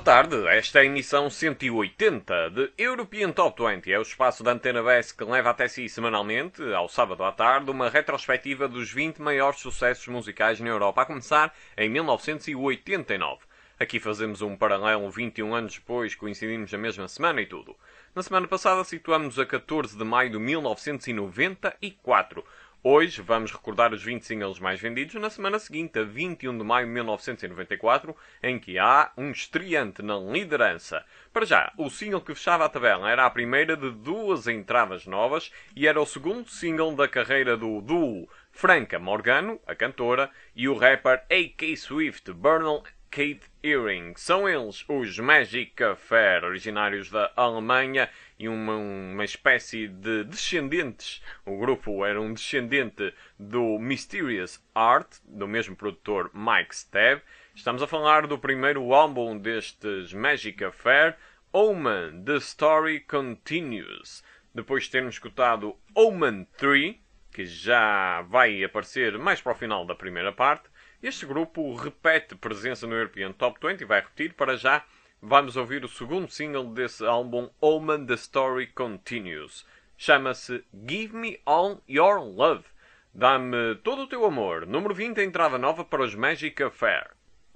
tarde, esta é a emissão 180 de European Top 20. É o espaço da Antena BES que leva até si semanalmente, ao sábado à tarde, uma retrospectiva dos 20 maiores sucessos musicais na Europa, a começar em 1989. Aqui fazemos um paralelo 21 anos depois, coincidimos na mesma semana e tudo. Na semana passada situamos a 14 de maio de 1994. Hoje vamos recordar os 20 singles mais vendidos na semana seguinte, a 21 de maio de 1994, em que há um estreante na liderança. Para já, o single que fechava a tabela era a primeira de duas entradas novas e era o segundo single da carreira do duo Franca Morgano, a cantora, e o rapper A.K. Swift, Bernal Kate Earring. São eles os Magic Affair, originários da Alemanha e uma espécie de descendentes. O grupo era um descendente do Mysterious Art, do mesmo produtor Mike Stave. Estamos a falar do primeiro álbum destes Magic Affair, Omen, The Story Continues. Depois de termos escutado Omen 3, que já vai aparecer mais para o final da primeira parte, este grupo repete presença no European Top 20 e vai repetir. Para já, vamos ouvir o segundo single desse álbum, Omen, The Story Continues. Chama-se Give Me All Your Love. Dá-me todo o teu amor. Número 20, entrada nova para os Magic Affair.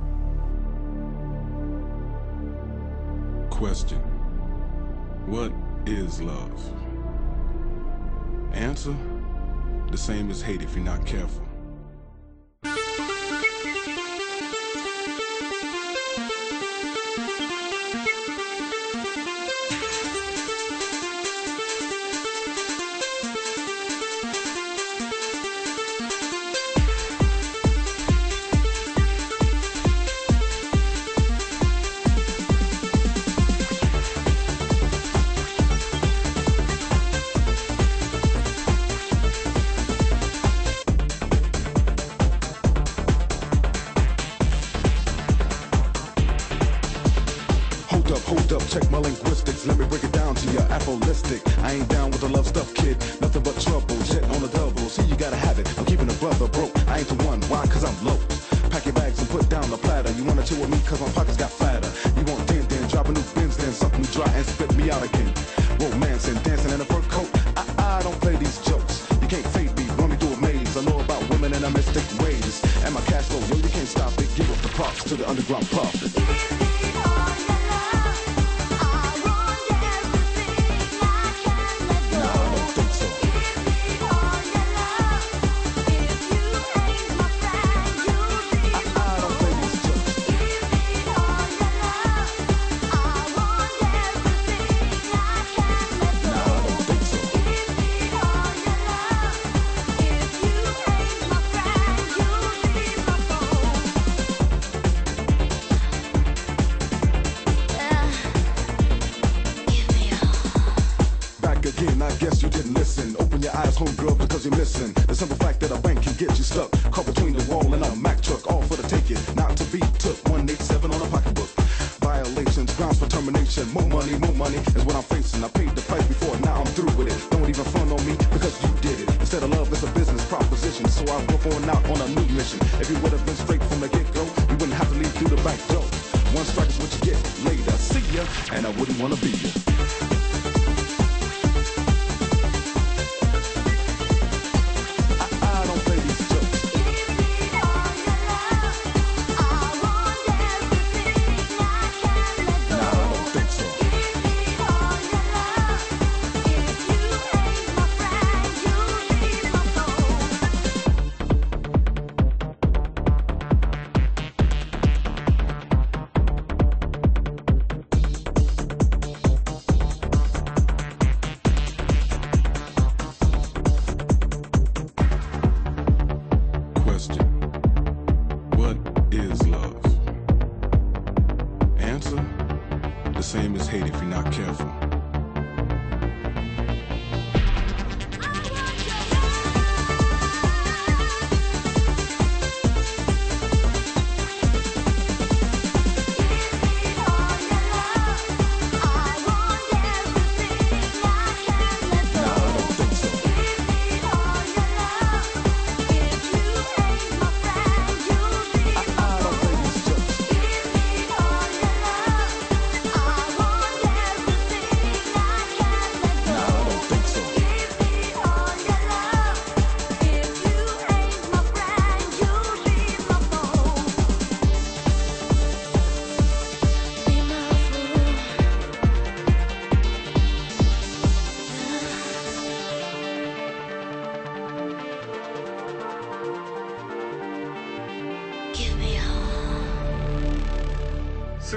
Question. What is love? Answer. The same as hate if you're not careful. Hold up, check my linguistics. Let me break it down to you, apholistic. I ain't down with the love stuff, kid. Nothing but trouble, jet on the double. See, you gotta have it. I'm keeping a brother broke. I ain't the one. Why? Cause I'm low. Pack your bags and put down the platter. You wanna chill with me cause my pockets got fatter. You want then, drop a new Benz, then suck me dry and spit me out again. Romance and dancing in a fur coat. I don't play these jokes. You can't fade me, run me through a maze. I know about women and I mystic ways. And my cash flow, yo, you can't stop it. Give up the props to the underground pub. I guess you didn't listen. Open your eyes, homegirl, because you're missing the simple fact that a bank can get you stuck, caught between the wall and a Mack truck, all for the take it, not to be took. 187 on a pocketbook. Violations, grounds for termination. More money is what I'm facing. I paid the price before, now I'm through with it. Don't even front on me because you did it. Instead of love, it's a business proposition. So I go on out on a new mission. If you would have been straight from the get-go, you wouldn't have to leave through the back door. One strike is what you get later. See ya, and I wouldn't wanna be ya.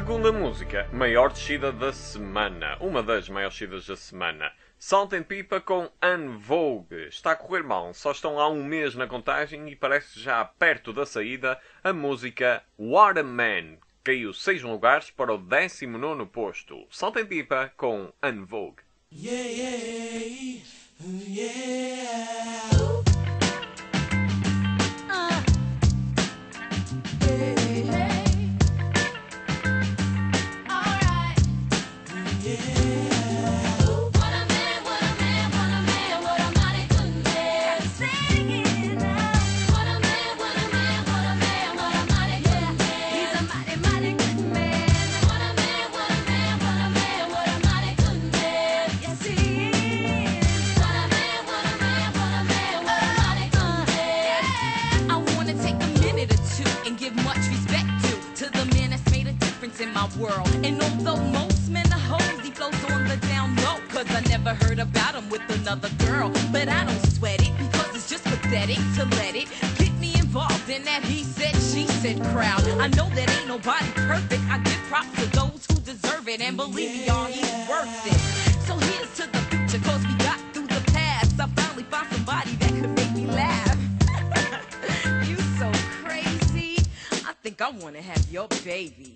Segunda música, maior descida da semana. Uma das maiores descidas da semana. Salt and Pepper com En Vogue. Está a correr mal, só estão há um mês na contagem e parece já perto da saída a música What a Man. Caiu 6 lugares para o 19º posto. Salt and Pepper com En Vogue. Yeah, yeah, yeah. World. And although most men are hoes, he flows on the down low, cause I never heard about him with another girl. But I don't sweat it, because it's just pathetic to let it get me involved in that he said, she said crowd. I know that ain't nobody perfect, I give props to those who deserve it, and believe me, y'all, he's worth it. So here's to the future, cause we got through the past. I finally found somebody that could make me laugh. You so crazy, I think I wanna have your baby.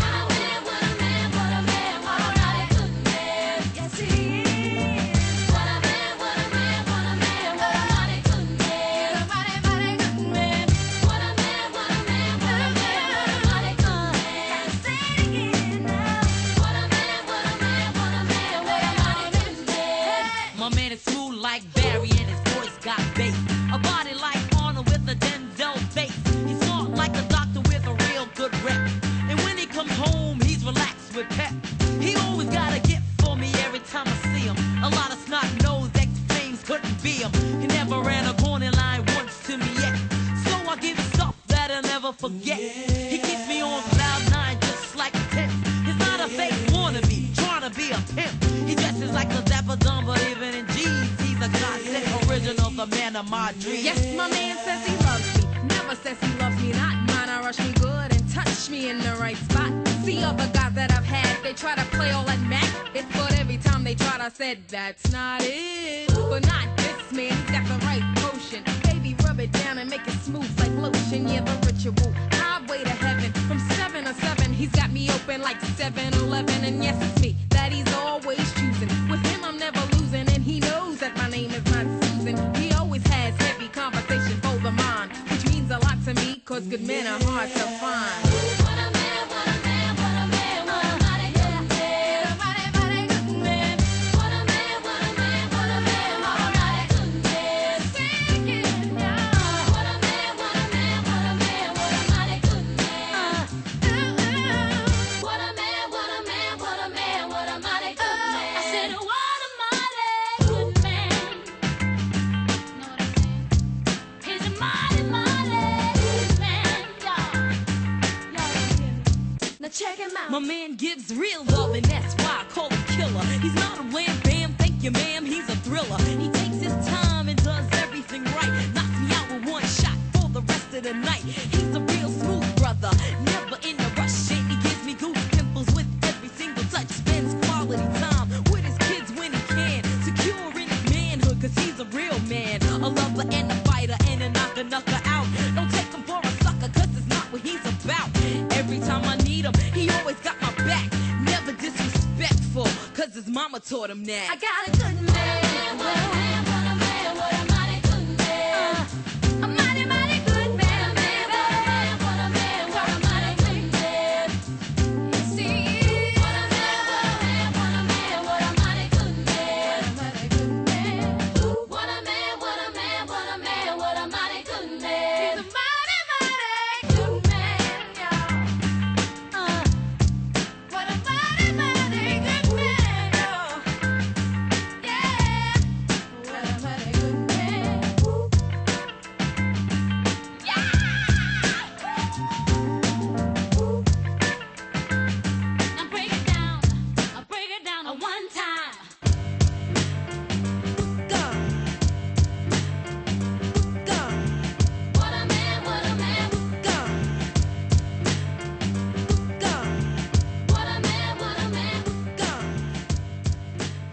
Forget. He keeps me on cloud 9 just like a 10. He's not a fake wannabe, trying to be a pimp. He dresses like a dapper dumb, but even in jeans, he's a godsend original, the man of my dreams. Yes, my man says he loves me, never says he loves me not. Mine, I rush me good and touch me in the right spot. See other guys that I've had, they try to play all that Mac. It's but every time they tried, I said, that's not it. But not this man, he's got the right potion. Baby, rub it down and make it smooth like lotion. Yeah, the ritual, highway to heaven. From 7 to 7, he's got me open like 7-Eleven. And yes, it's me that he's always choosing. With him, I'm never losing, and he knows that my name is not Susan. He always has heavy conversation for the mind, which means a lot to me, cause good men are hard to find. My man gives real love, and that's why I call him killer. He's not a wham bam, thank you ma'am, he's a thriller. He takes his time and does everything right. Knocks me out with one shot for the rest of the night. He's a real smooth brother, never in a rush. And he gives me goose pimples with every single touch. Spends quality time with his kids when he can. Secure in his manhood, cause he's a real man. A lover and a fighter and a knocker out. Don't take him for a sucker, cause it's not what he's about. Every time I need him, he always got my back. Never disrespectful, cause his mama taught him that. I got a good man. Yeah.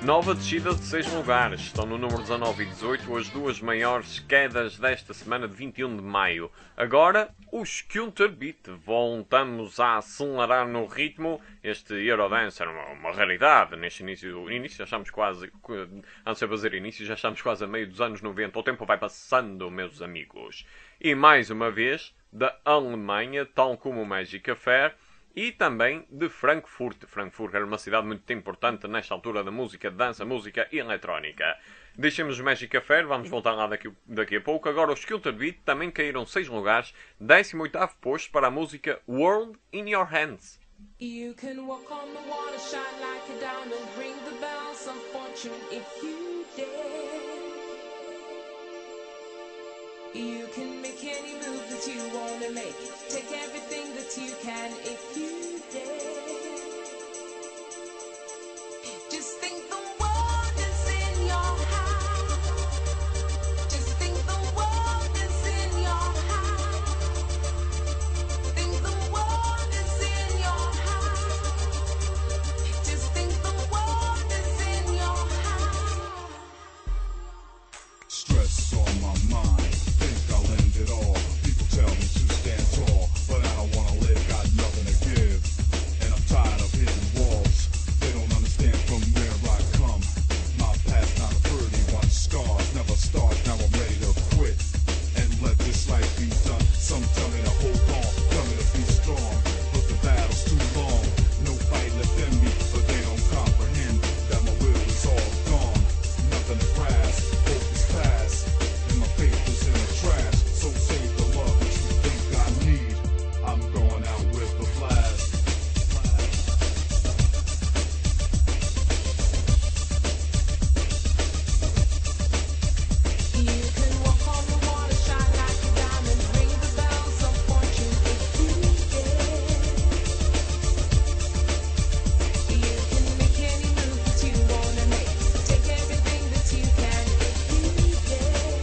Nova descida de 6 lugares. Estão no número 19 e 18 as duas maiores quedas desta semana de 21 de maio. Agora, os Counter Beat. Voltamos a acelerar no ritmo. Este Eurodance era uma raridade neste início. Já estamos quase... Antes de fazer início, já estamos quase a meio dos anos 90. O tempo vai passando, meus amigos. E mais uma vez, da Alemanha, tal como o Magic Affair, e também de Frankfurt. Frankfurt era uma cidade muito importante nesta altura da música, dança, música e eletrónica. Deixemos o Magic Affair, vamos voltar lá daqui a pouco. Agora os Counter Beat também caíram 6 lugares, 18º posto para a música World in Your Hands. You can walk on the water, shine like a diamond, ring the bells of fortune if you dare. You can make any move that you wanna make, take everything that you can if you dare. Just think the world is in your hands. Just think the world is in your hands. Think the world is in your hands. Just think the world is in your hands. Stress on my mind, think I'll end it all. People tell me to stand tall, but I don't wanna live, got nothing to give. And I'm tired of hitting walls, they don't understand from where I come. My past not a pretty one, scars never start, now I'm ready to quit. And let this life be done, some tell me to hold on, tell me to be strong. But the battle's too long, no fight left in me, but they don't comprehend that my will is all gone. Nothing to grasp, hope is past, and my faith is in the trash. So save the love that you think I need, I'm going out with a blast. You can walk on the water, shine like a diamond, ring the bells of fortune if you dare. You can make any move that you wanna make, take everything that you can if you dare.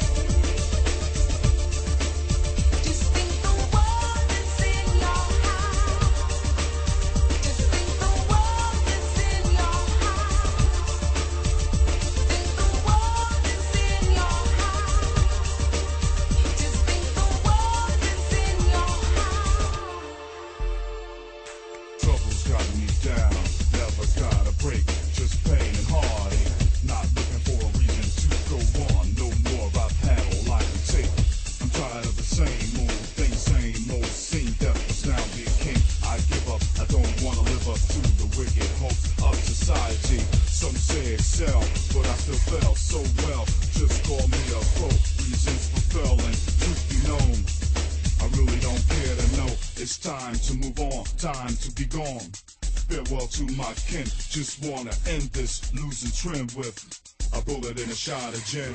Just think the world is in your hands. Just think the world is in your hands. Think the world is in your hands. Just think the world is in your hands. Trouble's got me down, never got a break, just pain and heartache. Not looking for a reason to go on, no more I've had all I can take. I'm tired of the same old thing, same old scene, death was now the king. I give up, I don't wanna live up to the wicked hopes of society. Some say excel, but I still fell so well, just call me a pro. Reasons for failing, truth be known, I really don't care to know. It's time to move on, time to be gone. Farewell to my kin, just wanna end this losing trend with a bullet and a shot of gin.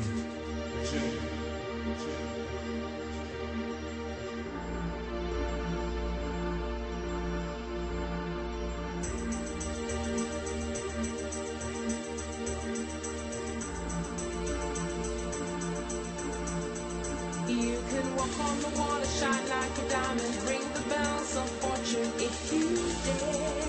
You can walk on the water, shine like a diamond, ring the bells of fortune if you dare.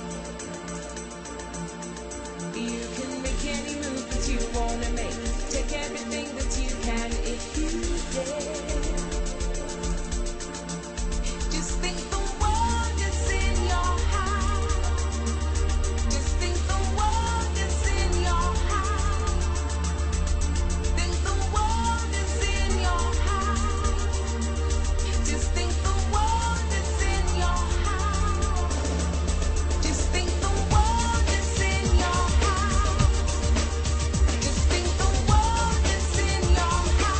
You can make any move that you wanna make, take everything that you can if you dare. Just think the world is in your hands. Just think the world is in your hands. Think the world is in your hands. Just think the world is in your hands. Just think the world is in your hands. Just think the world is in your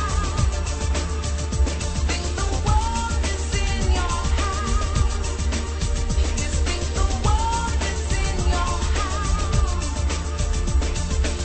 hands. Think the world is in your hands. Just think the world is in your hands.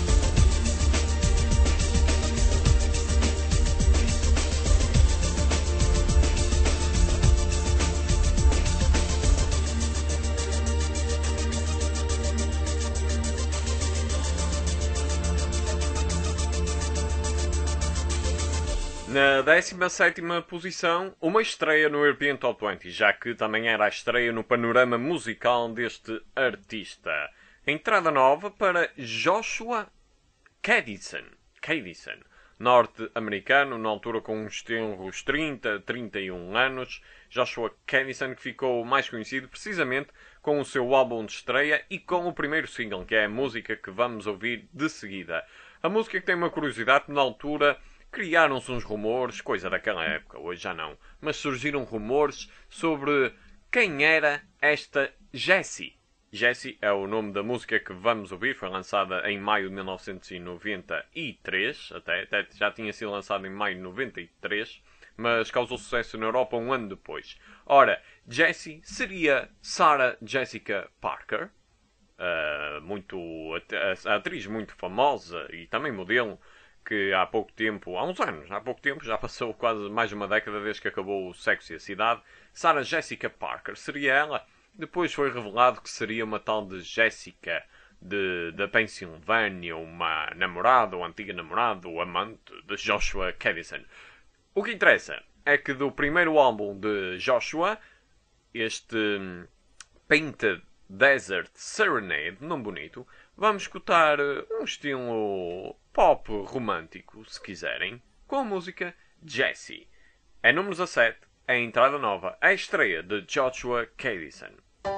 Na 17ª posição, uma estreia no European Top 20, já que também era a estreia no panorama musical deste artista. Entrada nova para Joshua Cadison, norte-americano, na altura com uns tenros 30, 31 anos. Joshua Cadison, que ficou mais conhecido precisamente com o seu álbum de estreia e com o primeiro single, que é a música que vamos ouvir de seguida. A música que tem uma curiosidade, na altura criaram-se uns rumores, coisa daquela época, hoje já não, mas surgiram rumores sobre quem era esta Jessie. Jessie é o nome da música que vamos ouvir, foi lançada em maio de 1993, até já tinha sido lançada em maio de 93, mas causou sucesso na Europa um ano depois. Ora, Jessie seria Sarah Jessica Parker, a atriz muito famosa e também modelo, que há pouco tempo, já passou quase mais de uma década desde que acabou o Sexo e a Cidade. Sarah Jessica Parker seria ela. Depois foi revelado que seria uma tal de Jessica da Pensilvânia, uma namorada ou antiga namorada ou amante de Joshua Cadison. O que interessa é que do primeiro álbum de Joshua, este Painted Desert Serenade, nome bonito, vamos escutar um estilo pop romântico, se quiserem, com a música Jessie. É número 17, a entrada nova, a estreia de Joshua Cadison.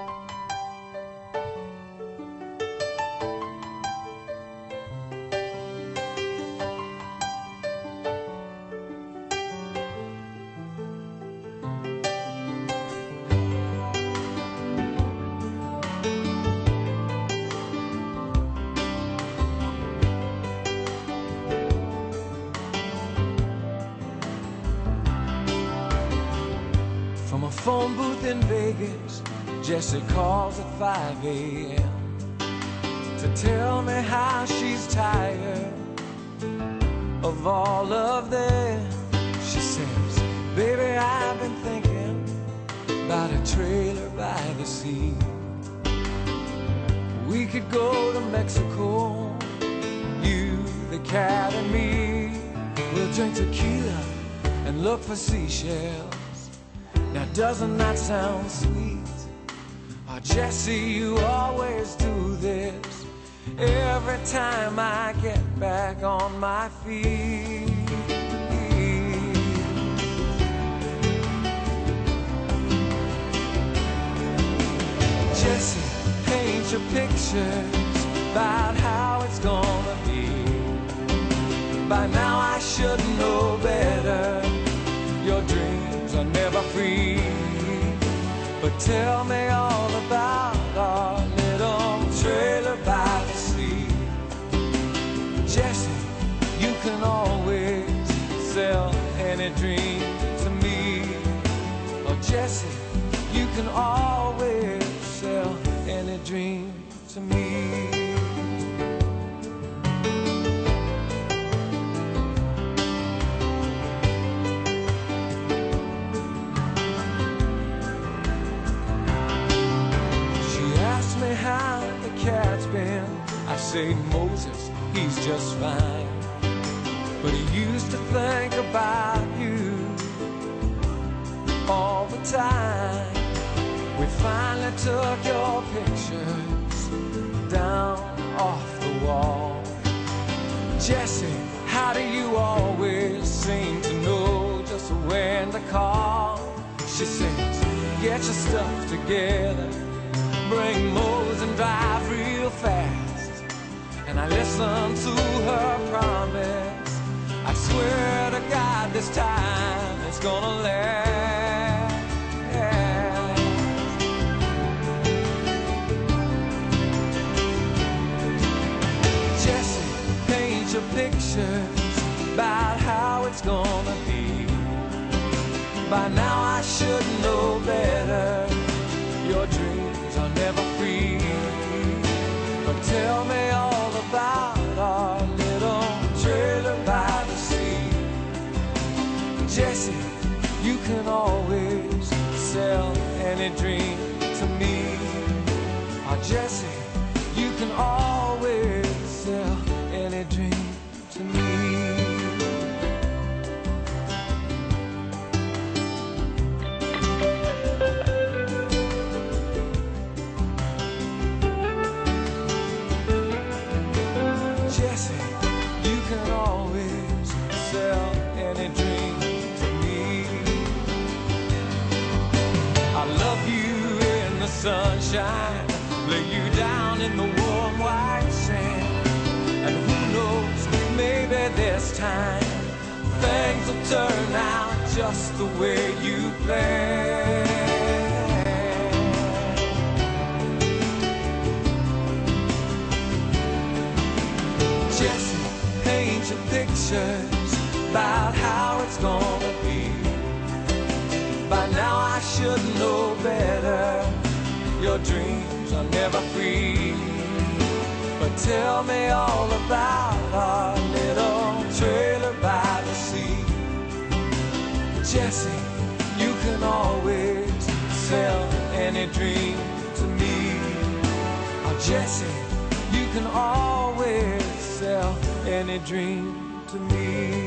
From a phone booth in Vegas, Jessie calls at 5 a.m. to tell me how she's tired of all of them. She says, baby, I've been thinking about a trailer by the sea. We could go to Mexico, you, the cat, and me. We'll drink tequila and look for seashells. Now doesn't that sound sweet? Oh, Jessie, you always do this every time I get back on my feet. Jessie, paint your pictures about how it's gonna be. By now I should know better. Your dreams are never free. But tell me all about our little trailer by the sea. Jessie, you can always sell any dream to me. Oh, Jessie, you can always sell any dream to me. How the cat's been, I say Moses, he's just fine. But he used to think about you all the time. We finally took your pictures down off the wall. Jessie, how do you always seem to know just when to call? She says, get your stuff together, bring Mose and drive real fast. And I listen to her promise. I swear to God this time it's gonna last. Jessie, paint your pictures about how it's gonna be. By now I should know better. Your dreams are never free. But tell me all about our little trailer by the sea. Jessie, you can always sell any dream to me. Oh, Jessie, you can always sell any dream to me. shine, lay you down in the warm white sand. And who knows, maybe this time things will turn out just the way you planned. Jesse paints your pictures about how it's gonna be. By now I should know better. Your dreams are never free. But tell me all about our little trailer by the sea. Jesse, you can always sell any dream to me. Oh, Jesse, you can always sell any dream to me.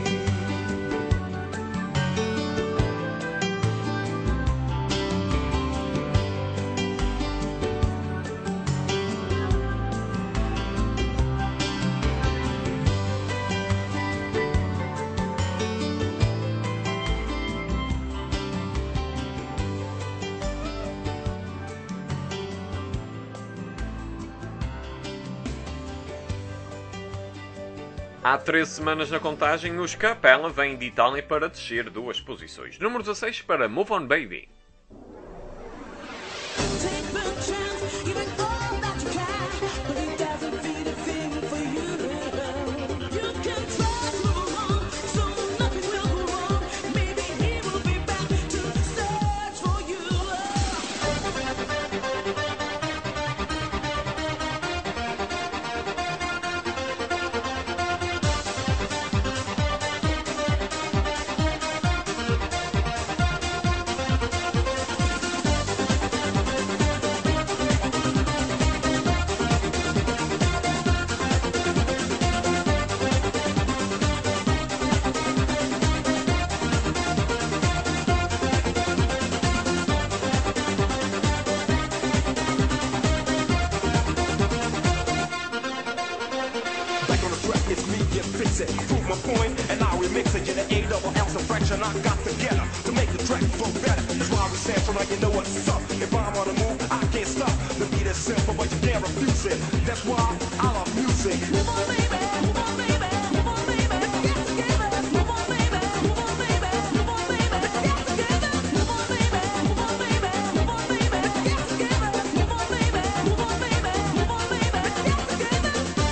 Há 13 semanas na contagem, os Capela vêm de Itália para descer 2 posições. Número 16 para Move On Baby. Take the chance, give it all that you can, but it doesn't mean a thing for you. You can try to move on, so nothing will go wrong. Maybe he will be back to search for you. Back on the track, it's me, yeah, fix it. Prove my point, and now we mix it. Yeah, the A-double-L fraction I got together to make the track flow better. That's why we say from like you know what's up. If I'm on the move, I can't stop. The beat is simple, but you can't refuse it. That's why I love music. Move on, baby, move on, baby, move on, baby. Let's get together. Move on, baby, move on, baby, move on, baby. Let's get together. Move on, baby, move on, baby, move on, baby. Let's get together. Move on, baby, move on, baby, move on, baby. Let's get together.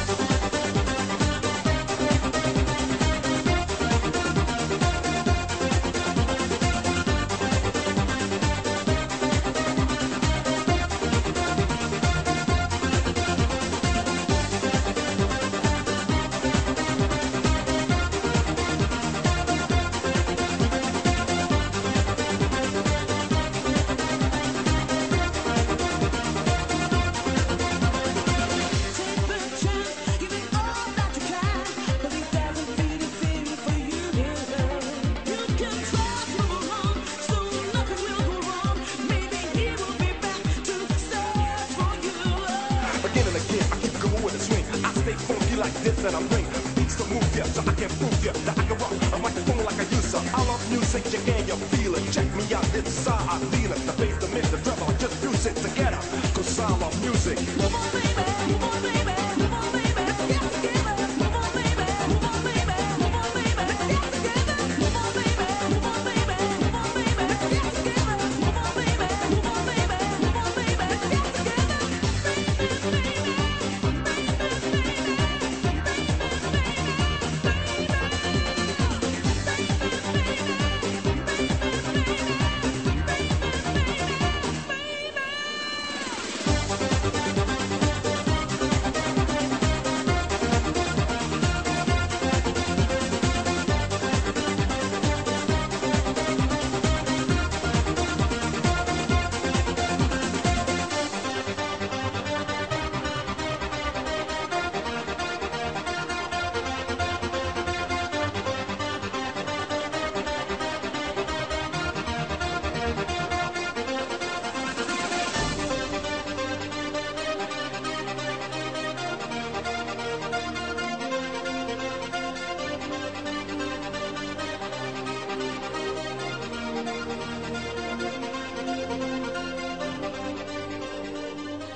Take the chance, give it all that you can, but it doesn't mean a thing for you. You can try to move on, so nothing will go wrong. Maybe he will be back to search for you. Again and again, I keep going with the swing. I stay funky like this and I'm ring. Beats to move ya, so I can prove ya that I can rock a microphone like I used to. I love music, you can you feel it. Check me out, this is how I feel it. The bass, the mix, the treble, just fuse it together. Cause I love music. Move on, baby, move on, baby, move on, baby. Let's get together. Move on, baby, move on, baby, move on, baby. Let's get together. Move on, baby, move on, baby, move on, baby. Let's get together. Move on, baby, move on, baby, move on, baby. Let's get together.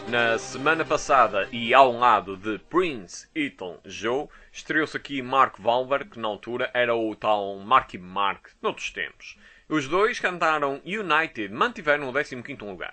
Na semana passada, e ao lado de Prince, Elton Joe, estreou-se aqui Mark Wahlberg, que na altura era o tal Marky Mark, noutros tempos. Os dois cantaram United, mantiveram o 15º lugar.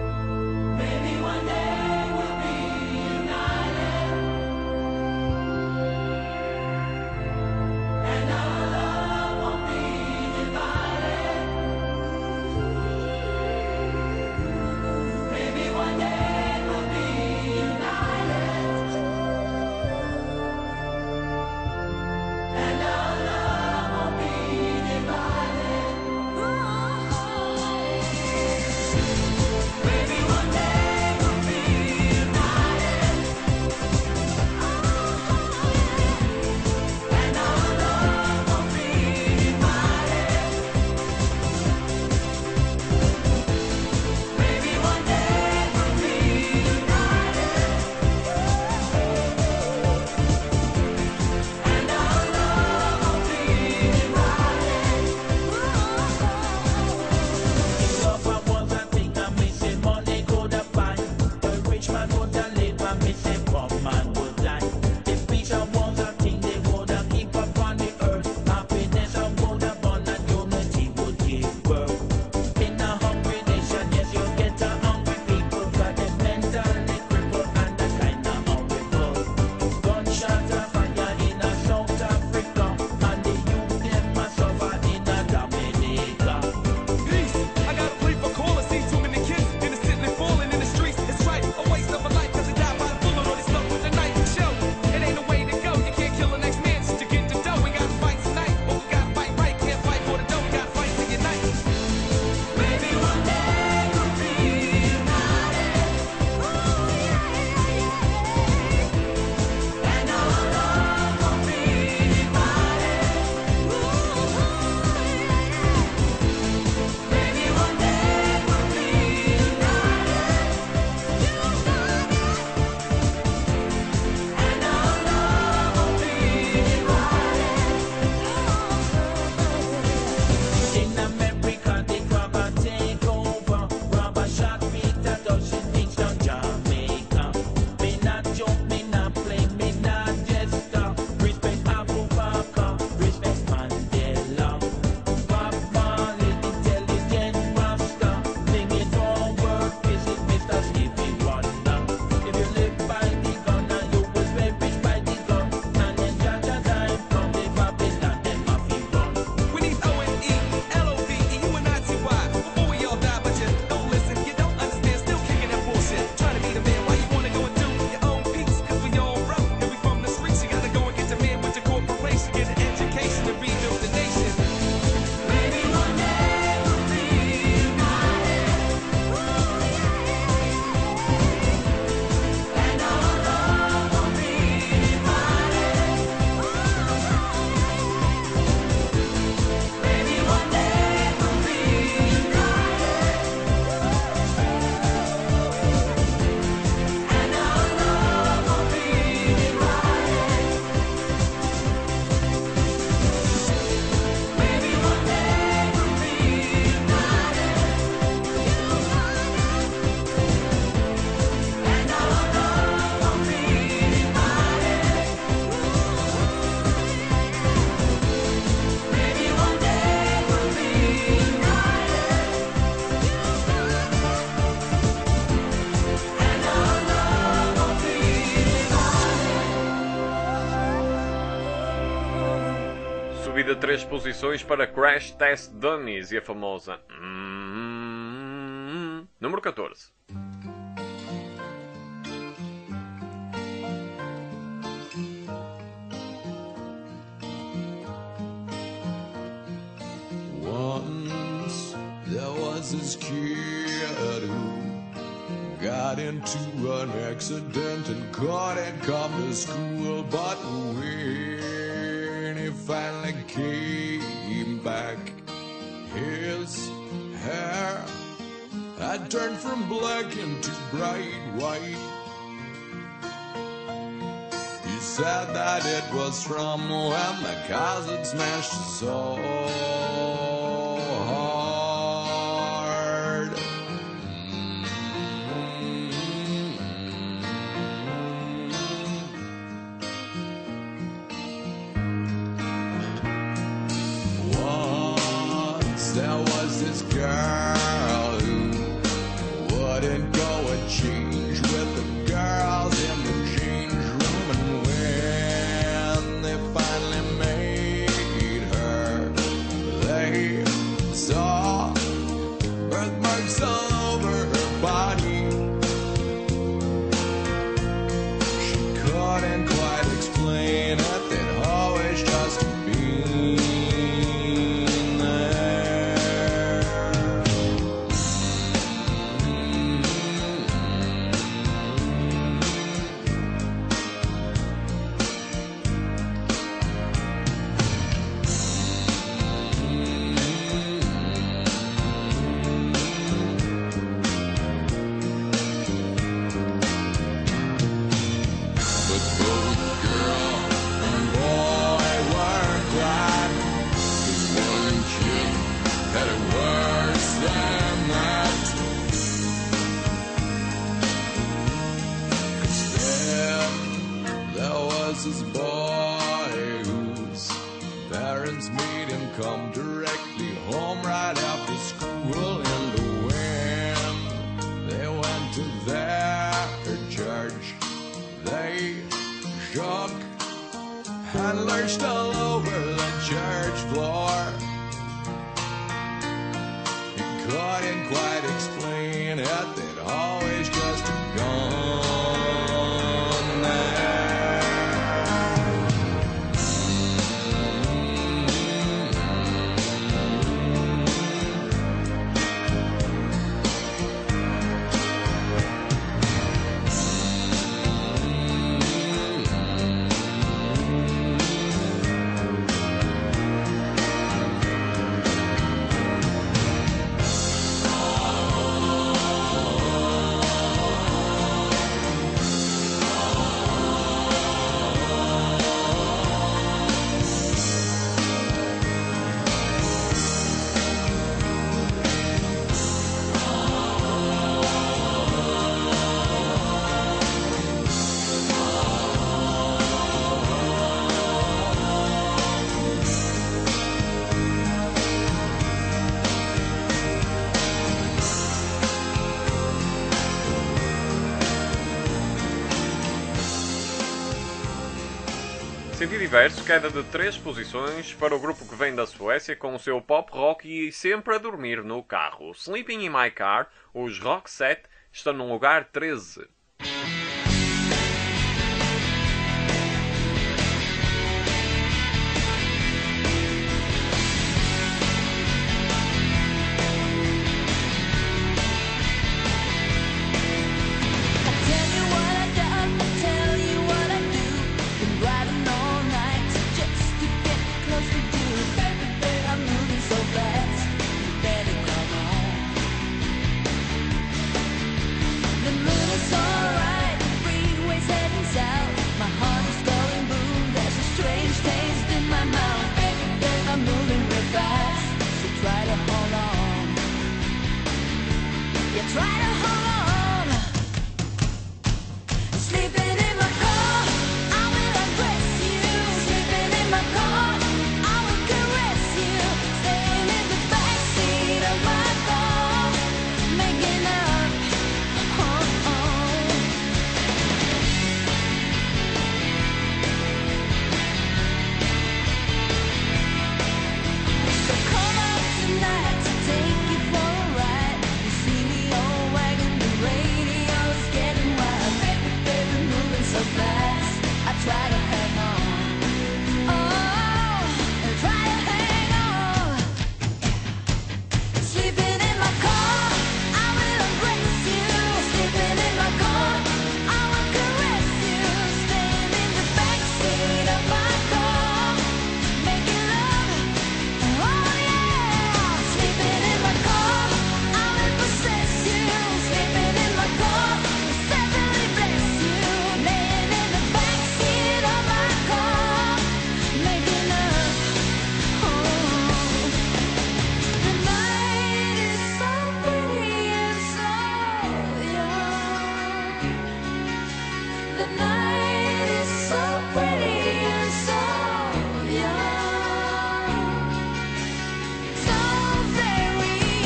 Subida 3 posições para Crash Test Dummies e a famosa número 14. Once there was this kid who got into an accident and couldn't come to school, but when he finally came back, his hair had turned from black into bright white. He said that it was from when the cars had smashed his soul. was this girl who wouldn't go and change with the girls in the change room, and when they finally made her, they saw birthmarks all over her body. She couldn't quite explain it, they'd always just been there. But both girl and boy were glad, 'cause one kid had it worse than that. 'Cause then there was this boy whose parents made him come directly home right after school, and when they went to their church, they shook and lurched all over the church floor. He couldn't quite explain it, they'd always just gone there. Sentido Diverso queda de 3 posições para o grupo que vem da Suécia com o seu pop rock e sempre a dormir no carro. Sleeping in My Car, os Roxette, estão no lugar 13. Tell you what I done, tell you what I do. Been riding all night just to get close to you. Baby, baby, I'm moving so fast. You better come on. The moon is alright, the freeway's heading south. My heart is going boom, there's a strange taste in my mouth. Baby, baby, I'm moving real fast, so try to hold on. Yeah, try to hold on. Sleeping in my car, I will undress you. Sleeping in my car, I will caress you. Staying in the backseat of my car, making up. Oh, oh. So come out tonight to take you for a ride. You see me all wagging, the radio's getting wild. Baby, baby, moving so fast, I try to hang on. Oh, I try to hang on. Sleeping in my car, I will embrace you. Sleeping in my car, I will caress you. Staying in the backseat of my car, making love. Oh yeah, sleeping in my car, I will possess you. Sleeping in my car, severely bless you. Laying in the backseat of my car, making love. Oh, the night is so pretty and so young. The night is so pretty and so young. So very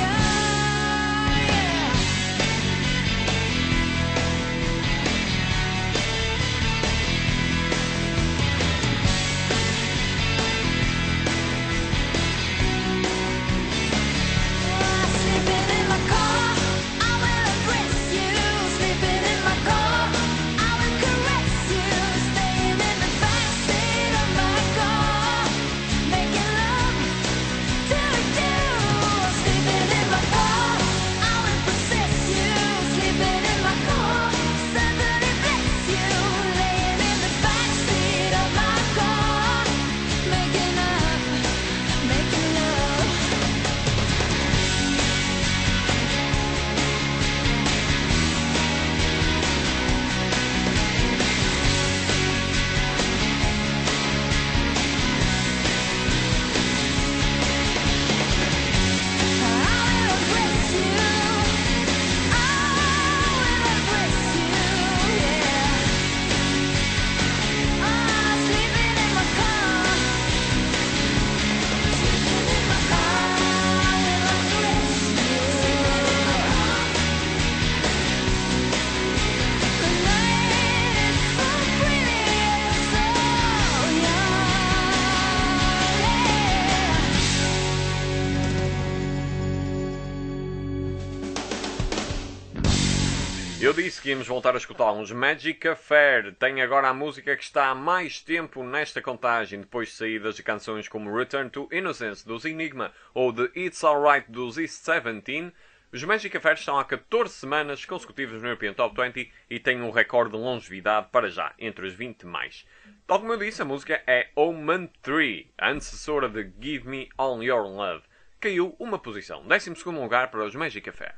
Eu disse que íamos voltar a escutar uns Magic Affair. Tem agora a música que está há mais tempo nesta contagem, depois de saídas de canções como Return to Innocence dos Enigma ou The It's Alright dos East 17. Os Magic Affair estão há 14 semanas consecutivas no European Top 20 e têm um recorde de longevidade para já, entre os 20 mais. Tal como eu disse, a música é Omen 3, a antecessora de Give Me All Your Love. Caiu uma posição, 12º lugar para os Magic Affair.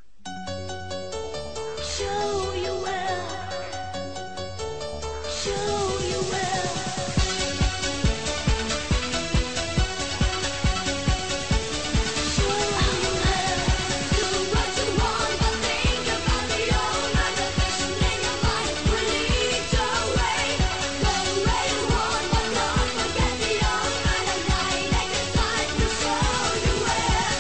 Show you will. Show you will. Show you will. Do what you want, but think about the old motivation in your mind. Release your way. Go where you want, but don't forget the old kind of night. Take the time to show you will.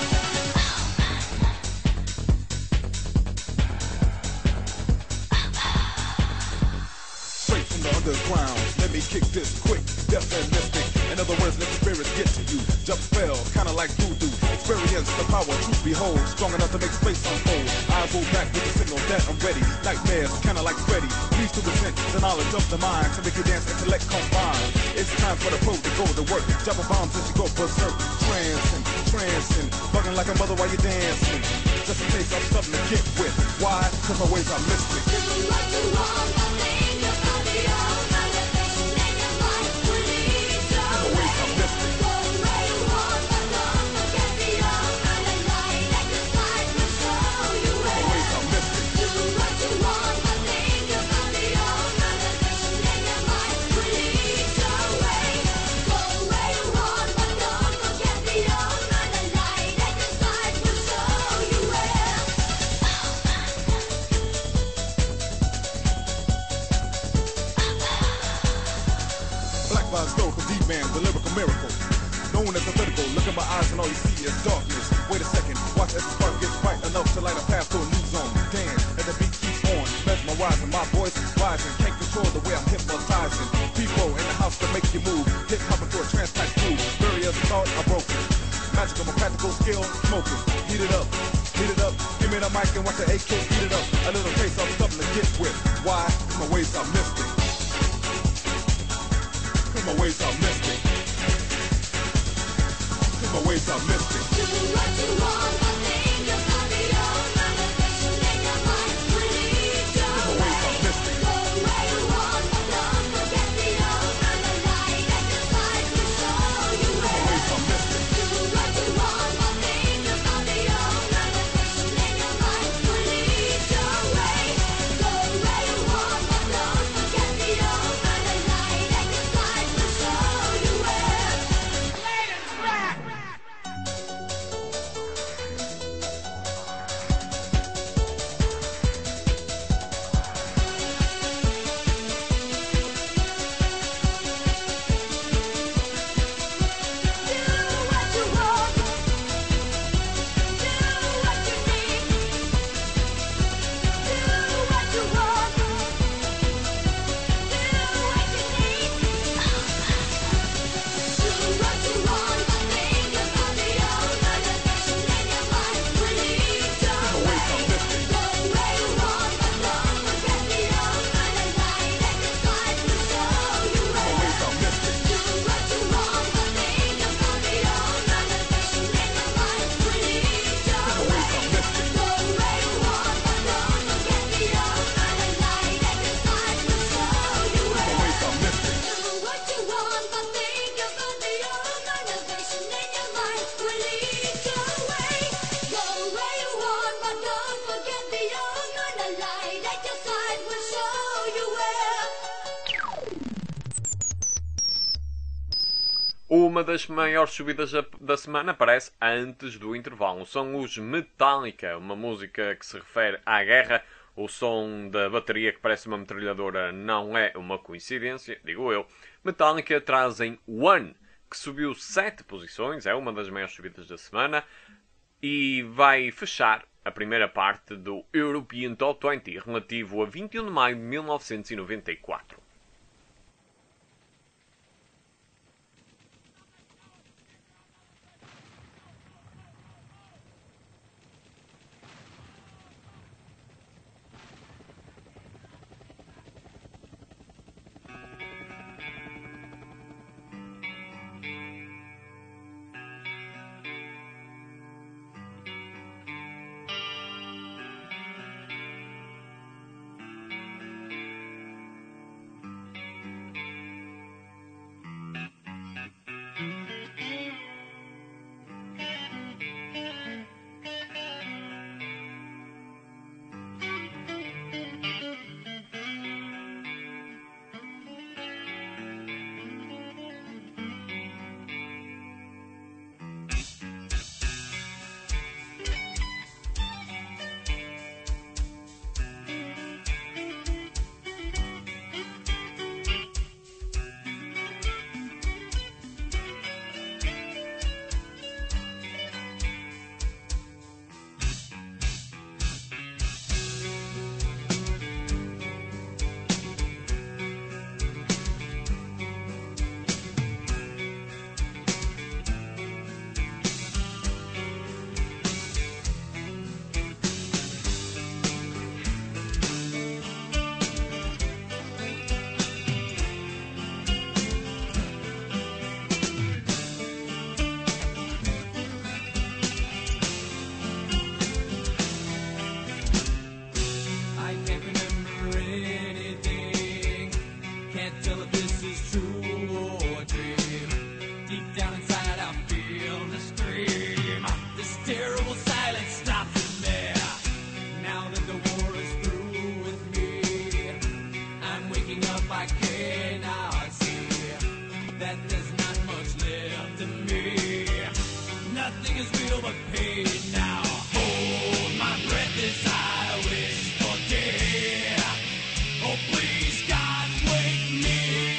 Straight from the underground. Let me kick this quick, deaf and mystic. In other words, let the spirits get to you. Jump spell, kinda like voodoo. Experience the power, truth behold. Strong enough to make space unfold. I go back with the signal that I'm ready. Nightmares, kinda like Freddy. Please to present the knowledge of the mind to make you dance, intellect combine. It's time for the pro to go to work. Dropping bombs as you go berserk. Trancing, bugging like a mother while you're dancing. Just in case I'm something to get with. Why? Cause my ways are mystic. Do what you want, but think about the old motivation in your mind. Release your My ways are mystic. Go where you want, but don't forget the old kind of night. Take the time to show you My will. ways are mystic. Do what you want, but think about the old motivation in your mind. Release your way. Go where you want, but don't forget the old kind of night. Take the time to show you will. Black Vibes Go from D-Man, the lyrical miracle. Known as the vertical, look in my eyes and all you see is darkness. Wait a second, watch as the spark gets bright enough to light a path to a new zone. Dance as the beat keeps on, mesmerizing, my voice rising. Can't control the way I'm hypnotizing. People in the house to make you move. Hip hopping through a trance type groove. Barriers of thought are broken. Magical, my practical skill, smoking. Heat it up, heat it up. Give me the mic and watch the AK beat it up. A little taste of something to get with. Why? 'Cause my ways are mystic. 'Cause my ways are mystic. 'Cause my ways are mystic. Do what you want, but think about the old motivation in your mind. Release your My ways are mystic. Go where you want, but don't forget the old kind of night. Take the time to show you My will. ways are mystic. Do what you want, but think about the old motivation in your mind. Release your way. Go where you want, but don't forget the old kind of night. Take the time to show you will. Uma das maiores subidas da semana aparece antes do intervalo. São os Metallica, uma música que se refere à guerra. O som da bateria que parece uma metralhadora não é uma coincidência, digo eu. Metallica trazem One, que subiu 7 posições, é uma das maiores subidas da semana, e vai fechar a primeira parte do European Top 20, relativo a 21 de maio de 1994. nothing is real but pain now. Hold my breath as I wish for death. Oh, please, God, wake me.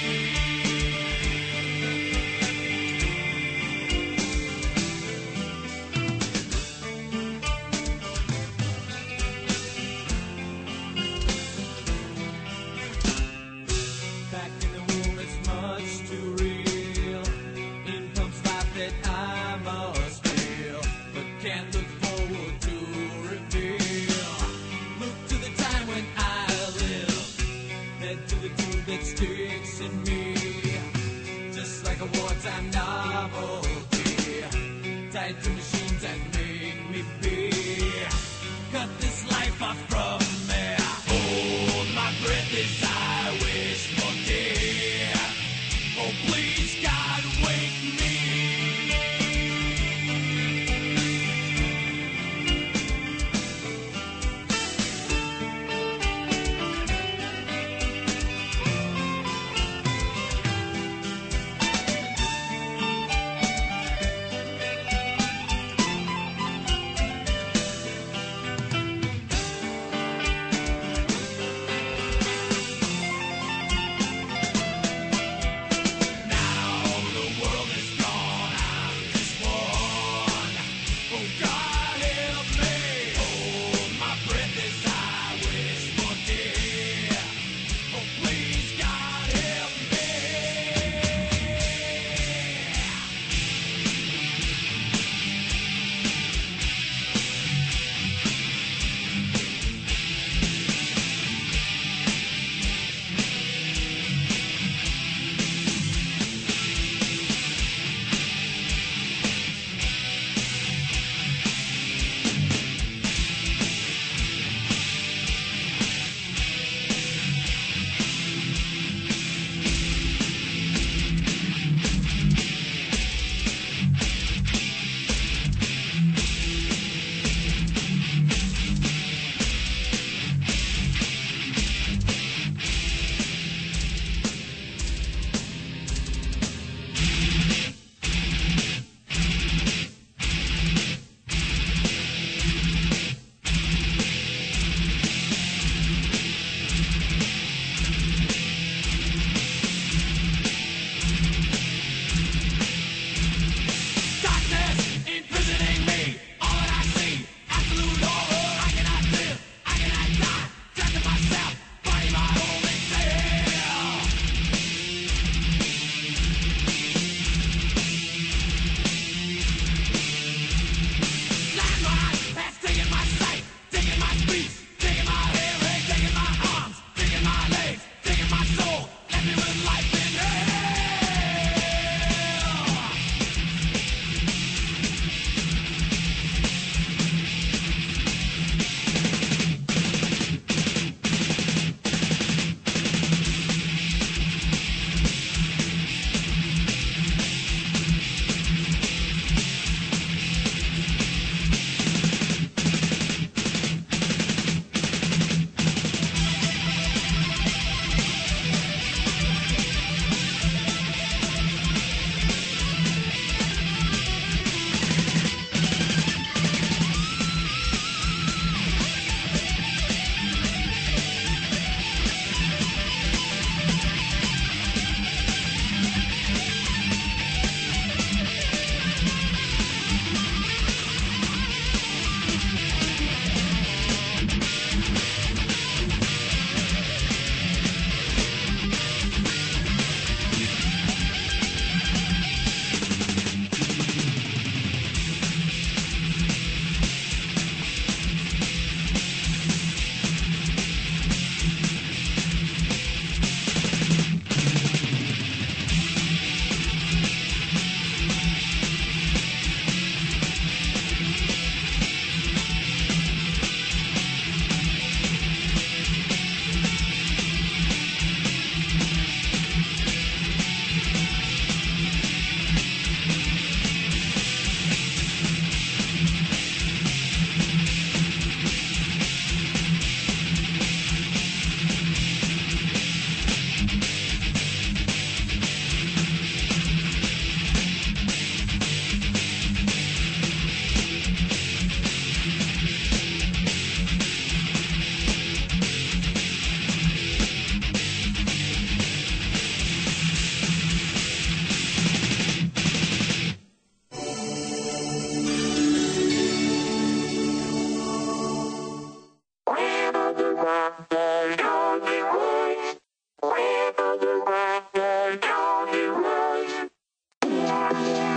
Back in the womb, it's much too real. In comes life that I must feel, but can't look forward to reveal. Look to the time when I live, led to the truth that sticks in me, just like a wartime novelty, tied to machines that make me be. Cut this life off from me. Hold my breath as I wish for death. Oh, please, God, wake me.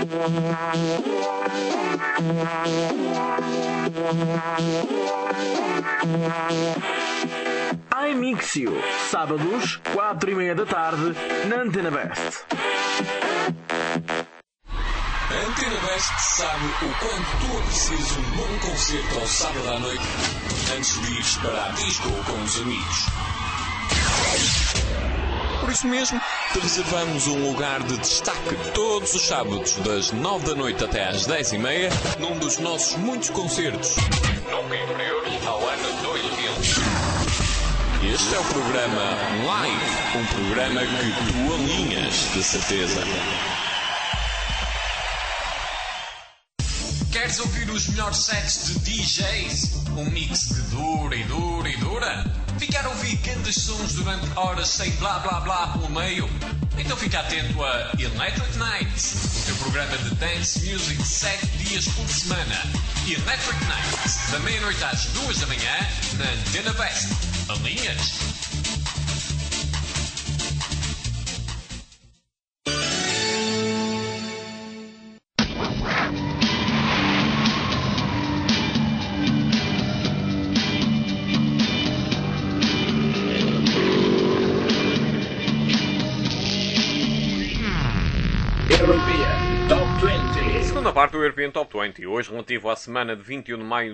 iMixio, sábados, 4:30 da tarde, na Antena Best. A Antena Best sabe o quanto tu aprecias um bom concerto ao sábado à noite antes de ires para a disco com os amigos. Por isso mesmo, te reservamos um lugar de destaque todos os sábados, das 9 da noite até às 10:30, num dos nossos muitos concertos. Nunca inferiores ao ano 2000. Este é o programa Live, um programa que tu alinhas, de certeza. Queres ouvir os melhores sets de DJs? Um mix que dura e dura e dura? Ficar a ouvir grandes sons durante horas sem blá blá blá pelo meio? Então fica atento a Electric Nights, o teu programa de dance music 7 dias por semana. Electric Nights, da meia-noite às 2 da manhã, na Antena Best. Alinhas? Segunda parte do European Top 20, hoje relativo à semana de 21 de maio de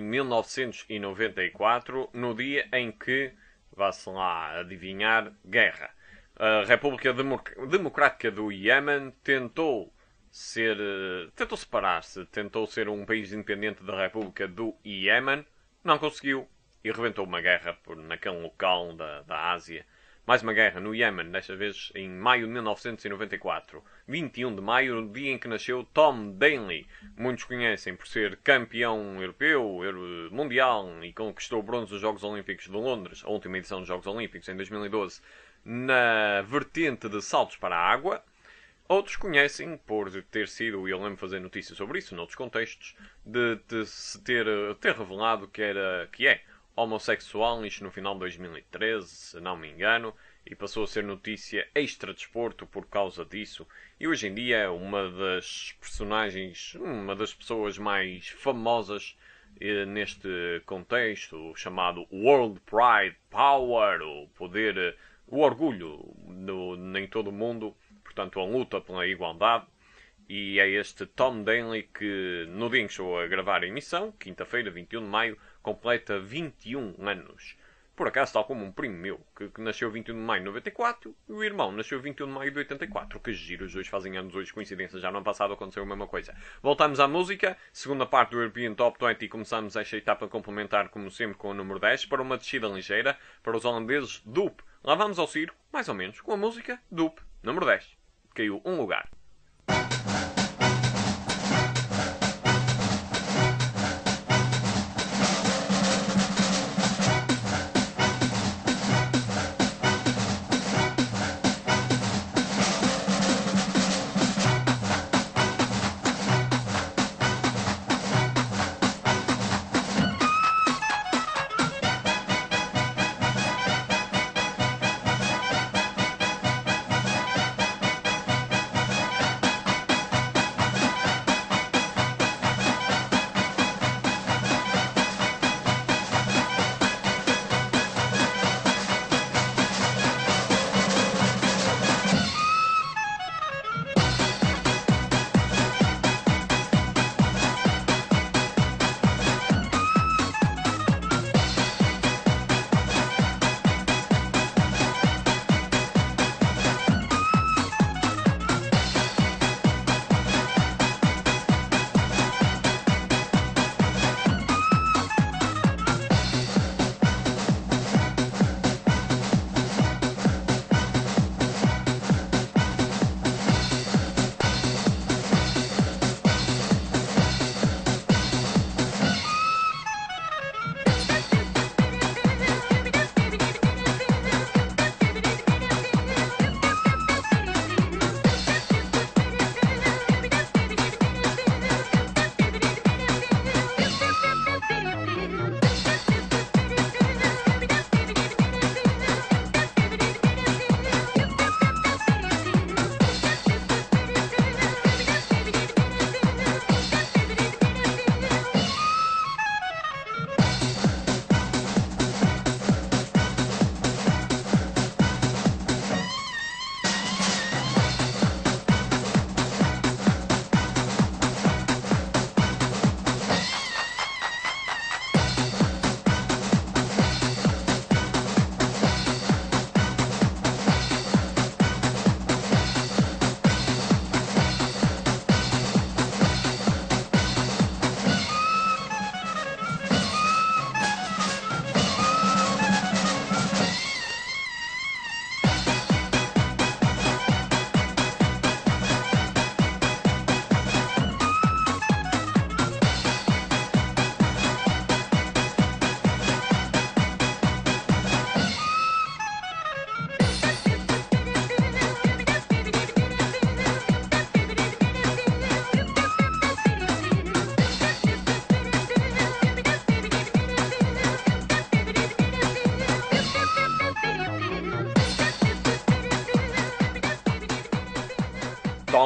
1994, no dia em que, vá-se lá adivinhar, guerra. A República Democrática do Iémen tentou separar-se, tentou ser um país independente da República do Iémen, não conseguiu e rebentou uma guerra naquele local da Ásia. Mais uma guerra no Iémen, desta vez em maio de 1994. 21 de maio, no dia em que nasceu Tom Daley. Muitos conhecem por ser campeão europeu, mundial e conquistou o bronze dos Jogos Olímpicos de Londres, a última edição dos Jogos Olímpicos, em 2012, na vertente de saltos para a água. Outros conhecem por ter sido, e eu lembro de fazer notícias sobre isso, noutros contextos, de se ter revelado que é homossexual, isto no final de 2013, se não me engano, e passou a ser notícia extra-desporto por causa disso. E hoje em dia é uma das pessoas mais famosas neste contexto, chamado World Pride Power, o poder, o orgulho em todo o mundo, portanto a luta pela igualdade. E é este Tom Daley que, no dia em que estou a gravar a emissão, quinta-feira, 21 de maio, completa 21 anos. Por acaso, tal como um primo meu, que nasceu 21 de maio de 94, e o irmão nasceu 21 de maio de 84. Que giro, os dois fazem anos hoje, coincidência, já no ano passado aconteceu a mesma coisa. Voltamos à música, segunda parte do European Top 20, e começamos esta etapa complementar, como sempre, com o número 10, para uma descida ligeira, para os holandeses Doop. Lá vamos ao circo, mais ou menos, com a música Doop, número 10. Caiu um lugar.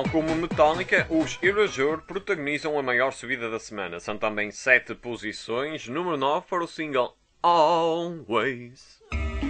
como Metallica, os Erasure protagonizam a maior subida da semana. São também 7 posições, número 9 para o single Always.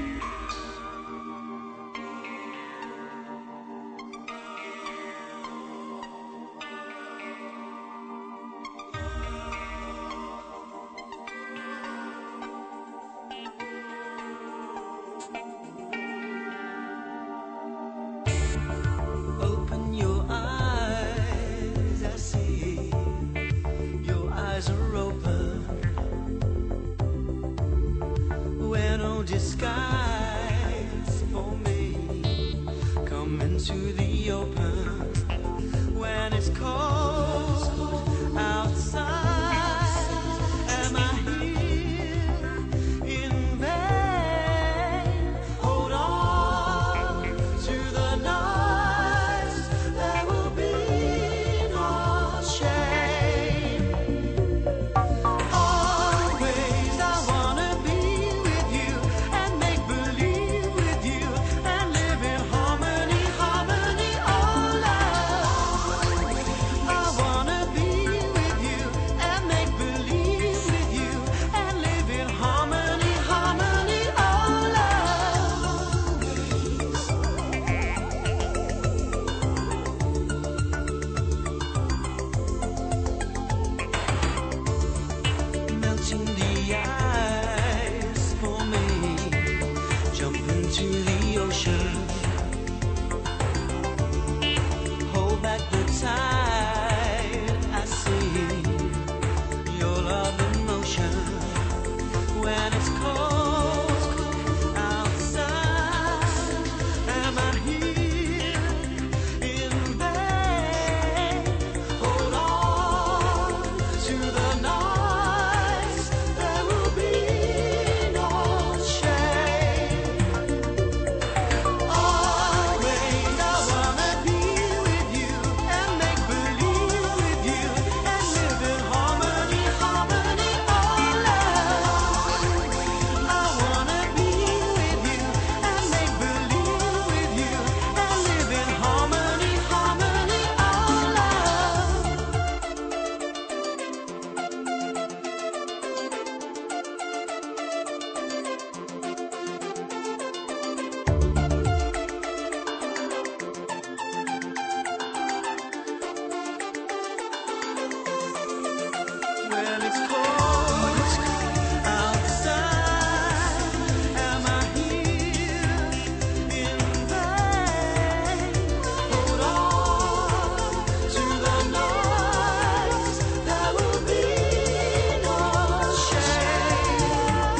Open your eyes, I see your eyes are open. Where no disguise for me, come into the open. When it's cold outside, am I here in vain? Hold on to the nights, there will be no shame. Always I wanna be with you and make believe with you and live in harmony, harmony, oh love. I wanna be with you and make believe with you and live in harmony, harmony, oh melting the ice for me, jump into the ocean, hold back the tide. I see your love in motion. When it's cold outside, am I here in vain? Hold on to the nights, there will be no shame. Always I wanna be with you and make believe with you and live in harmony, harmony, oh love. I wanna be with you and make believe with you and live in harmony, harmony, oh love. When it's cold outside, am I here in vain? Hold on to the nights, there will be no shame.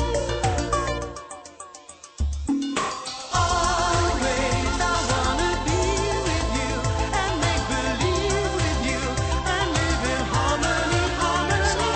Always I wanna be with you and make believe with you and live in harmony, harmony, oh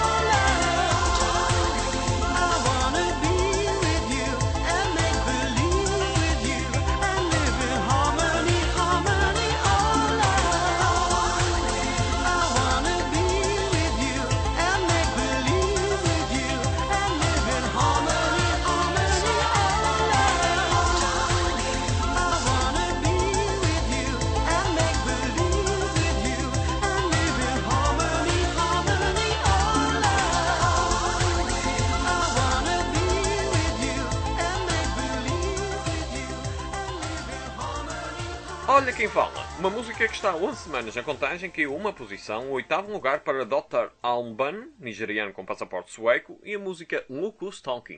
love. I wanna be with you and make believe with you and live in harmony, harmony, oh love. I wanna be with you and make believe with you and live in harmony, harmony, oh love. I wanna be with you and make believe with you and live in harmony, harmony, oh love. I wanna be with you and make believe with you and live in harmony. Olha quem fala! Uma música que está há 11 semanas na contagem caiu uma posição, o oitavo lugar para Dr. Alban, nigeriano com passaporte sueco, e a música Look Who's Talking.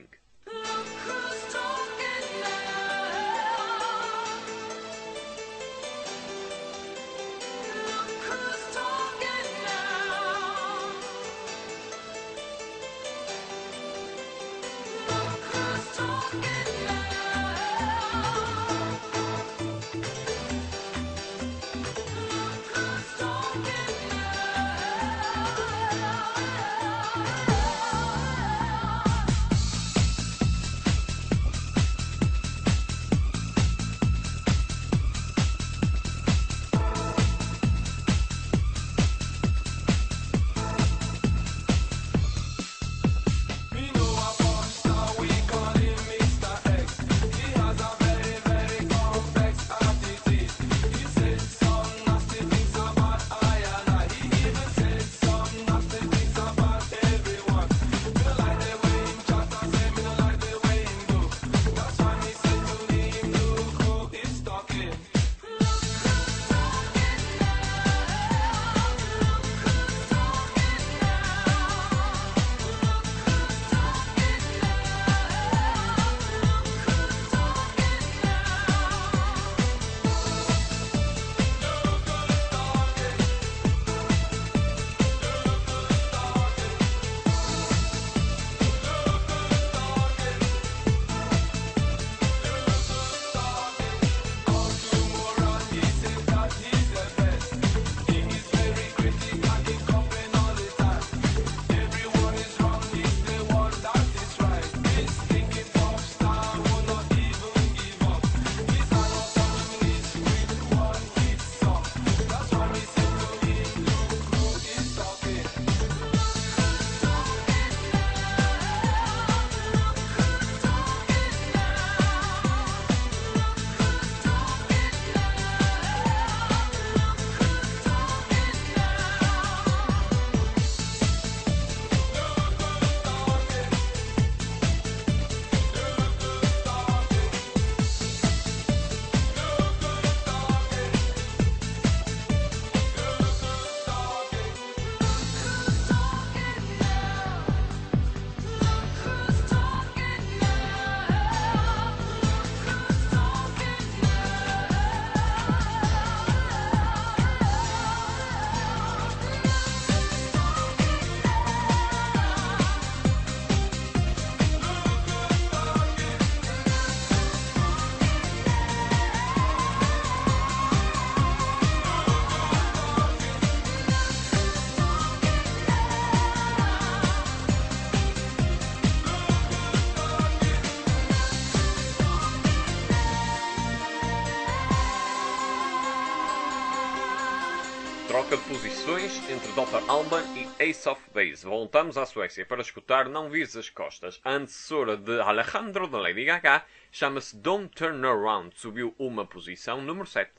sugestões entre Dr. Alban e Ace of Base. Voltamos à Suécia para escutar Não Vires as Costas. A antecessora de Alejandro da Lady Gaga chama-se Don't Turn Around. Subiu uma posição, número 7.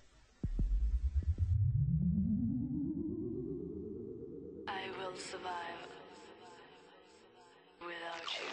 I will survive without you.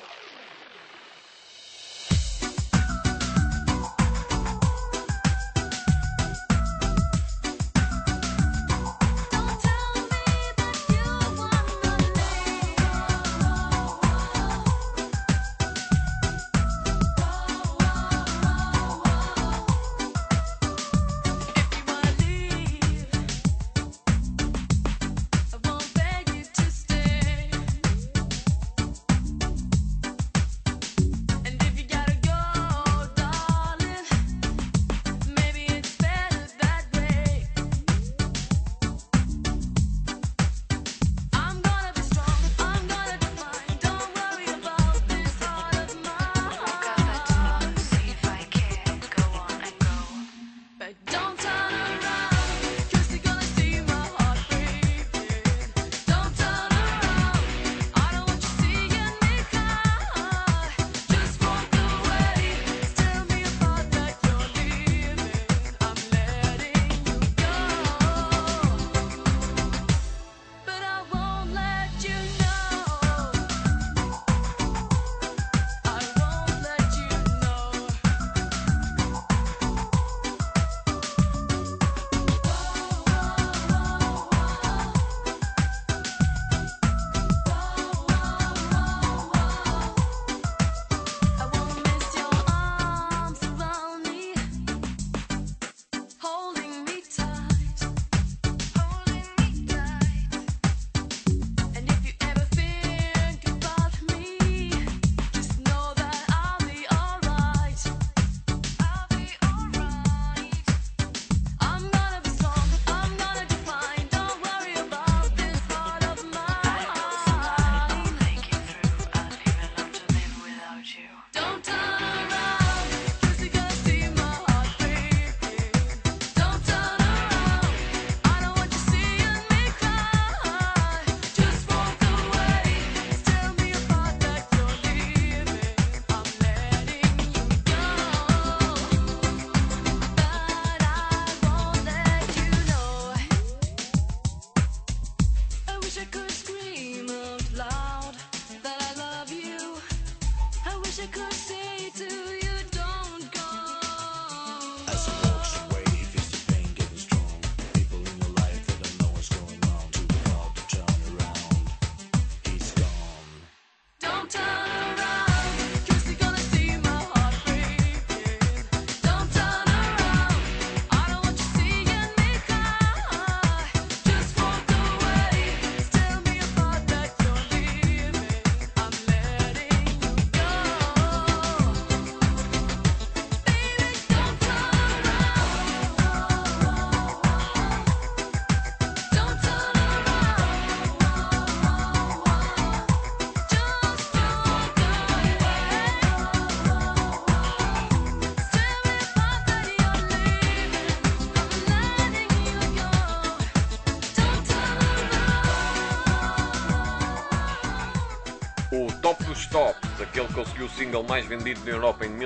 Top dos Tops, aquele que conseguiu o single mais vendido na Europa em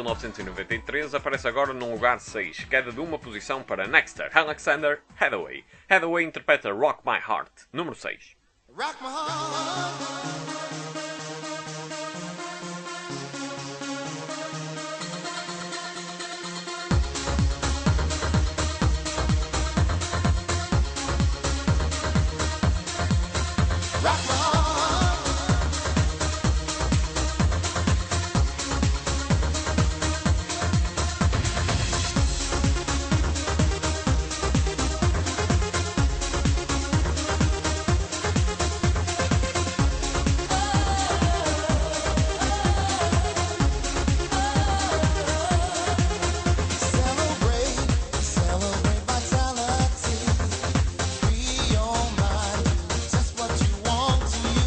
1993, aparece agora num lugar 6, queda de uma posição para Nexter, Alexander Hathaway. Hathaway interpreta Rock My Heart, número 6. Rock my heart. Free your mind, just what you want to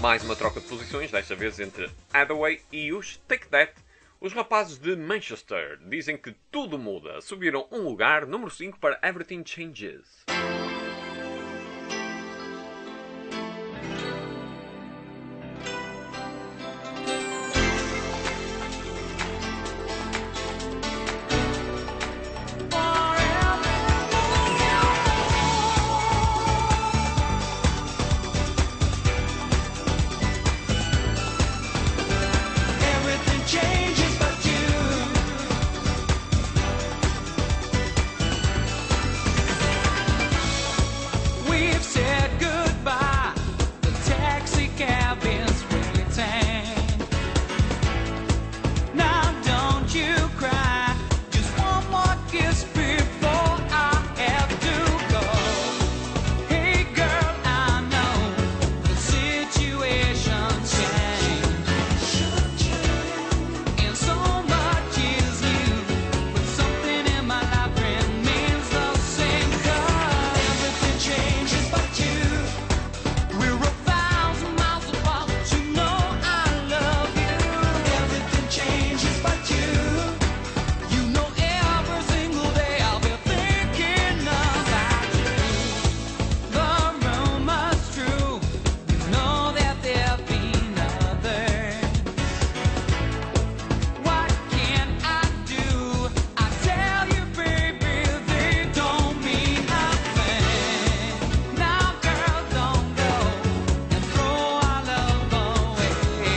Mais uma troca de posições, desta vez entre Hathaway e os Take That. Os rapazes de Manchester dizem que tudo muda. Subiram um lugar, número 5, para Everything Changes. Everything changes but you. We've said goodbye. The taxi cabin's waiting. Now don't you cry. Just one more kiss before I have to go. Hey girl, I know the situation's changed. And so much is new, but something in my life remains the same. 'Cause everything changes but you. We're 1,000 miles apart, but you know I love you. Everything changes but you. You know every single day I'll be thinking about you. The rumor's true, you know that there've been others. What can I do? I tell you, baby, they don't mean nothing. Now, girl, don't go and throw our love away.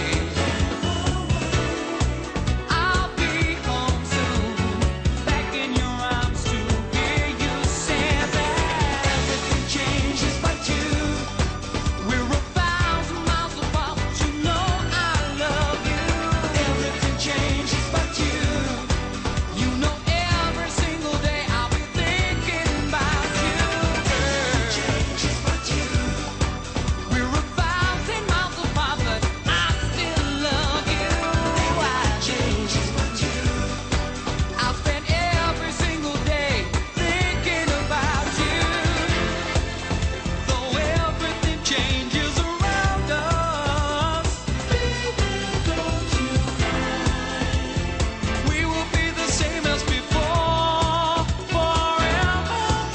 I'll be home soon, back in your arms to hear you say that everything changes but you. We're 1,000 miles apart, but you know I love you. Everything changes but you. You know every single day I'll be thinking about you. Everything changes but you. We're 1,000 miles apart, but I still love you. Everything changes but you. I'll spend every single day thinking about you. Though everything changes around us, baby, don't you cry. We will be the same as before, forevermore.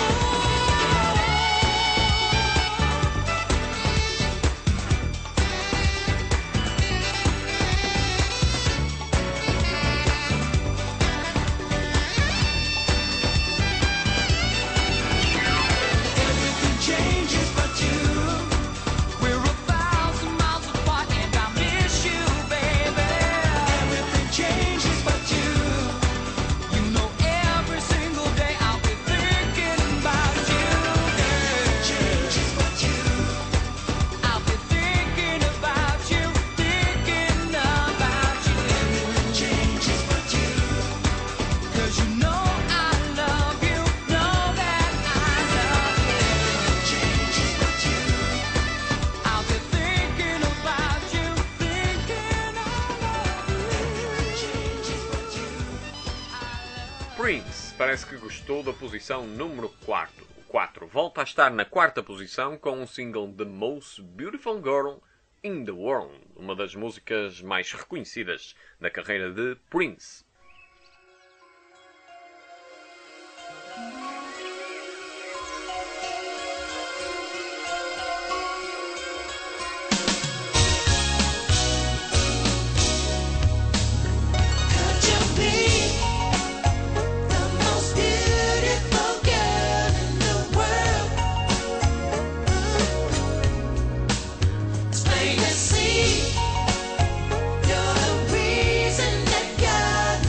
Everything changes but you. We're 1,000 miles apart and I miss you, baby. Everything changes but you. You know every single day I'll be thinking about you. Everything changes but you. I'll be thinking about you, thinking about you. Everything changes but you. 'Cause you know I love you, know that I love you. Everything changes but you. I'll be thinking about you, thinking I love you. Everything changes but you. Prince parece que gostou da posição número 4. O 4 volta a estar na quarta posição com o single The Most Beautiful Girl in the World, uma das músicas mais reconhecidas da carreira de Prince. Could you be the most beautiful girl in the world? It's plain to see you're the reason that God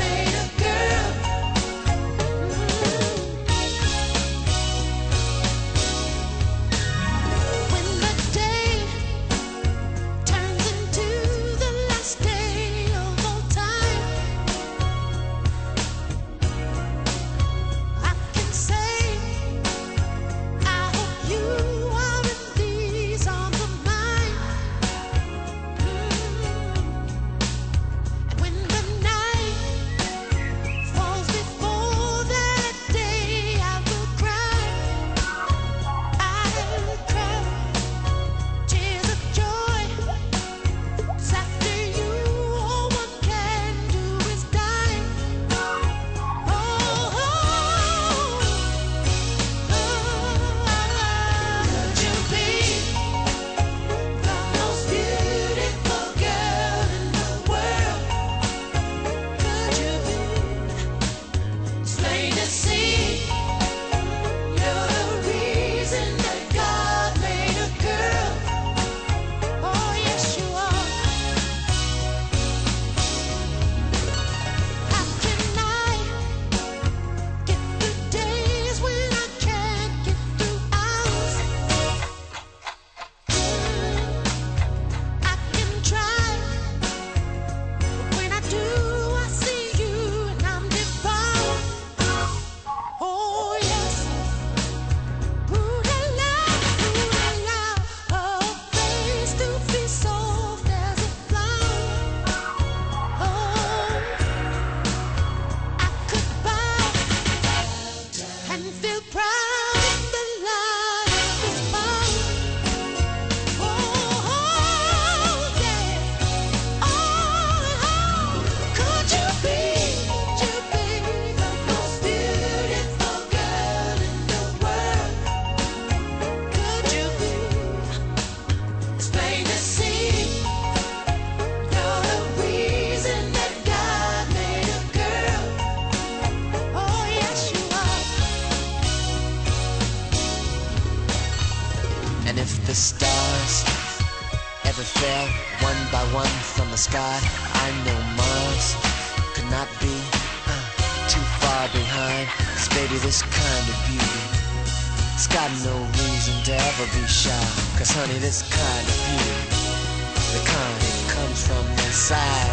the stars ever fell one by one from the sky, I know Mars could not be too far behind. 'Cause baby, this kind of beauty, it's got no reason to ever be shy. 'Cause honey, this kind of beauty, the kind that comes from inside.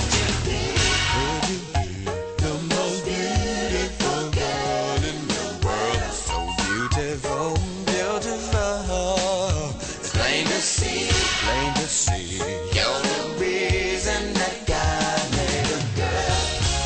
The most beautiful girl in the world, so beautiful, beautiful. It's plain to see, plain to see. You're the reason that God made a girl.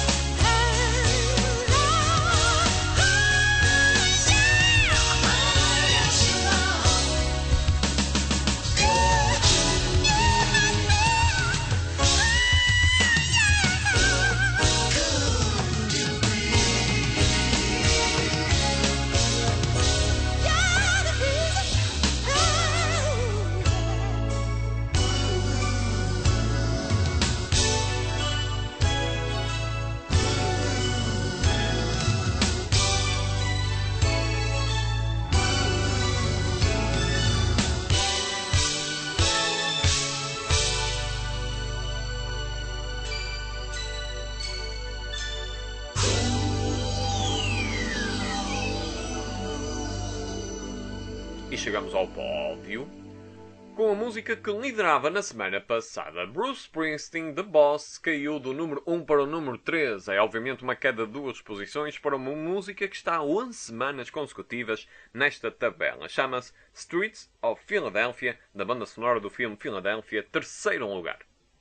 E chegamos ao pódio com a música que liderava na semana passada. Bruce Springsteen, The Boss, caiu do número 1 para o número 3. É obviamente uma queda de 2 posições para uma música que está há 11 semanas consecutivas nesta tabela. Chama-se Streets of Philadelphia, da banda sonora do filme Philadelphia, terceiro lugar.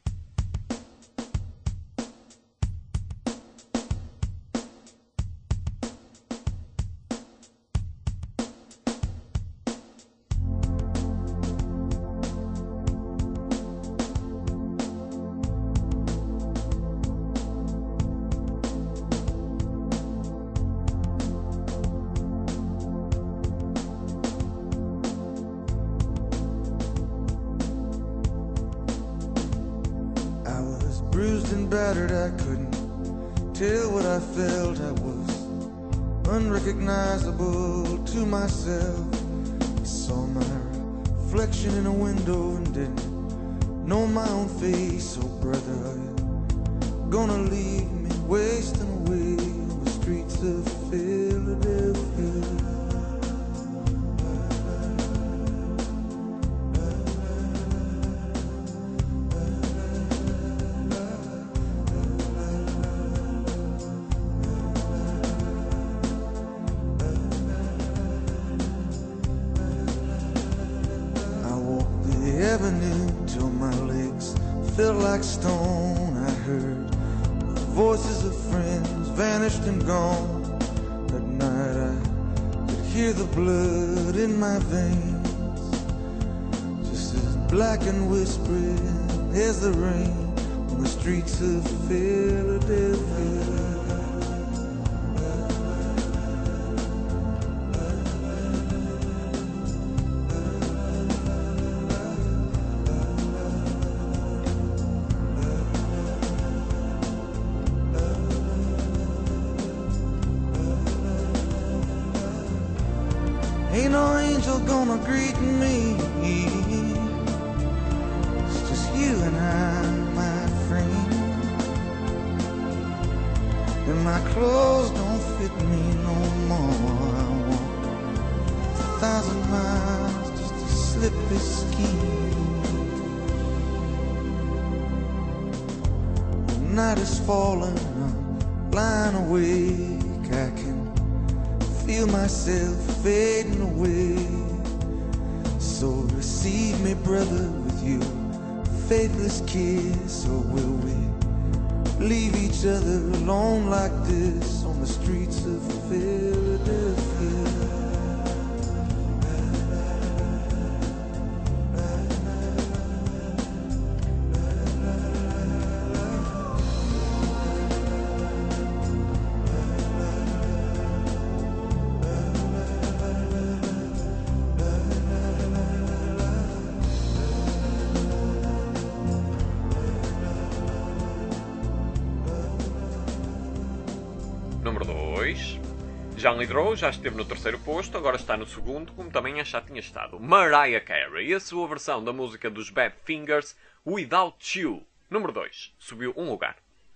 Bruised and battered, I couldn't tell what I felt. I was unrecognizable to myself. I saw my reflection in a window and didn't know my own face. Oh brother, are you gonna leave me wasting away on the streets of Philadelphia? Avenue till my legs felt like stone. I heard the voices of friends vanished and gone. At night I could hear the blood in my veins, just as black and whispering as the rain on the streets of Philadelphia. Ain't no angel gonna greet me. It's just you and I, my friend. And my clothes don't fit me no more. I walk 1,000 miles just to slip this skin. The night is falling, I'm lying awake. I can feel myself fading away. So receive me, brother, with your faithless kiss. Or will we leave each other alone like this on the streets of Philadelphia? Número 2. Já liderou, já esteve no terceiro posto, agora está no segundo, como também já tinha estado. Mariah Carey, a sua versão da música dos Badfingers, Without You. Número 2, subiu um lugar.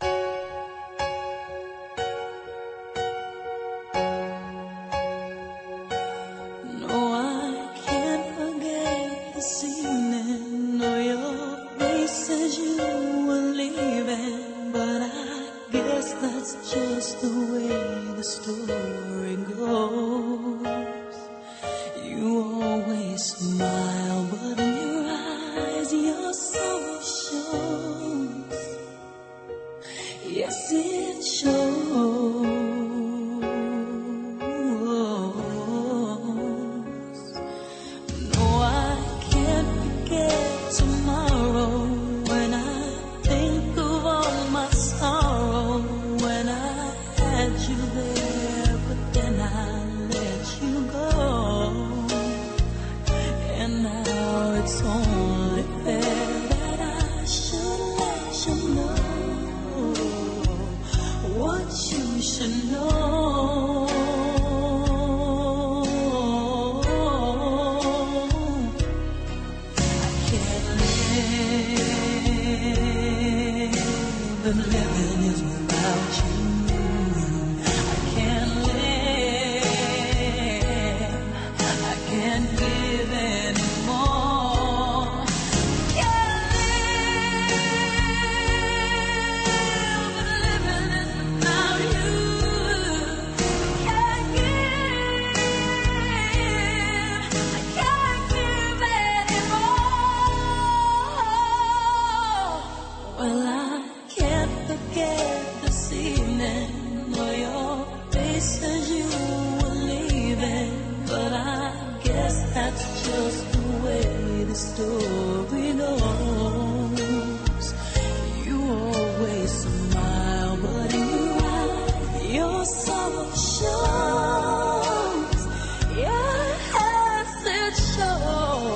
No, I can't forget this evening. No, your face as you were leaving, but I guess that's just the way the story goes. You always smile, but in your eyes your soul shows. Yes, it shows. No, I can't forget tomorrow when I think of all my sorrow. When I had you there, but then I let you go. And now it's only fair that I should let you know what you should know. I can't live, and living is without you. I can't live, I can't give anymore. Can't live, but living is without you. Can't give, I can't give anymore. Well, I can't forget this evening, or your face as you were leaving, but I guess that's just the way the story goes. You always smile, but in your eyes your sorrow shows. Yes, it shows.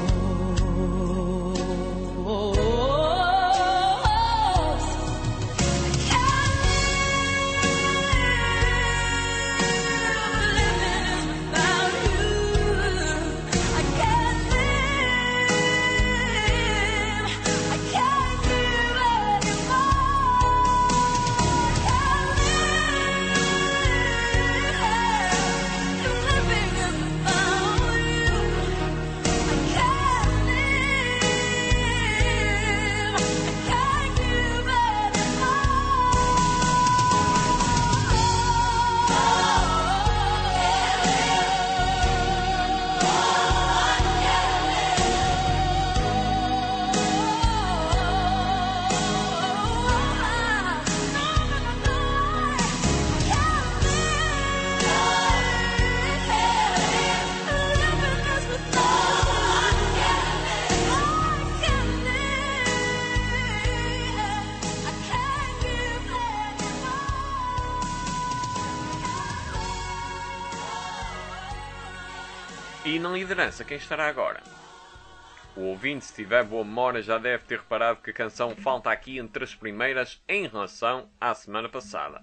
E na liderança, quem estará agora? O ouvinte, se tiver boa memória, já deve ter reparado que a canção falta aqui entre as primeiras em relação à semana passada.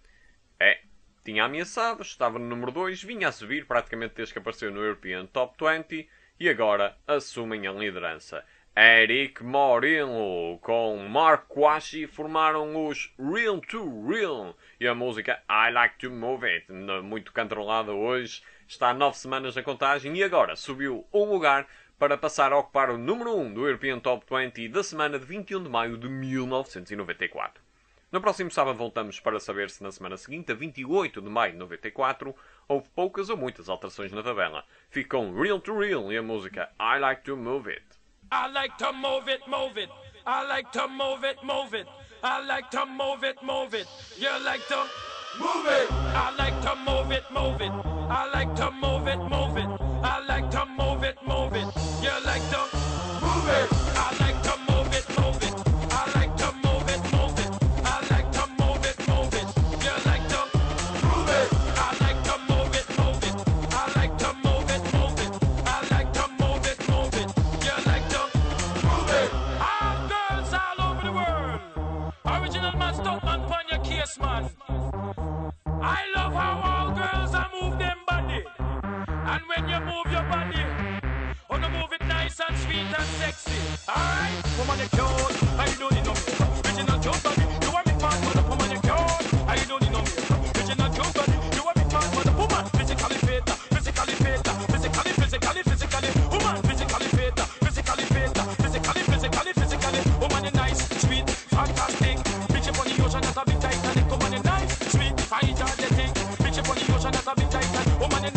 Tinha ameaçado, estava no número 2, vinha a subir praticamente desde que apareceu no European Top 20 e agora assumem a liderança. Eric Morillo com Mark Quashie formaram os Real to Real e a música I Like to Move It, muito controlada hoje, está há 9 semanas na contagem e agora subiu um lugar para passar a ocupar o número 1 do European Top 20 da semana de 21 de maio de 1994. No próximo sábado voltamos para saber se na semana seguinte, a 28 de maio de 94, houve poucas ou muitas alterações na tabela. Fica com Real to Real e a música I Like to Move It. I like to move it, move it. I like to move it, move it. I like to move it, move it. You like to move it. I like to move it, move it. I like to move it, move it. I like to move it, move it. You like to move it. I like to move it, move it. I like to move it, move it. I like to move it, move it. You like to move it. I like to move it, move it. I like to move it, move it. I like to move it, move it. You like to move it. All girls all over the world. Original man, stop man, pon your case, man. I love how all girls are when you move your body. Oh, no, move it nice and sweet and sexy. Alright, woman, you cute. I don't need no makeup. Original cute body. You want me mad, mother, woman, you cute. I don't need no makeup. Original cute body. You want me mad, mother, woman. Physically fit, physically fit, physically. Woman, physically fit, physically. Woman, you nice, sweet, fantastic. Bitch up on the ocean, that's a big Titanic. Woman, you nice, sweet, energetic. Bitch up on the ocean, that's a big Titanic. Woman, you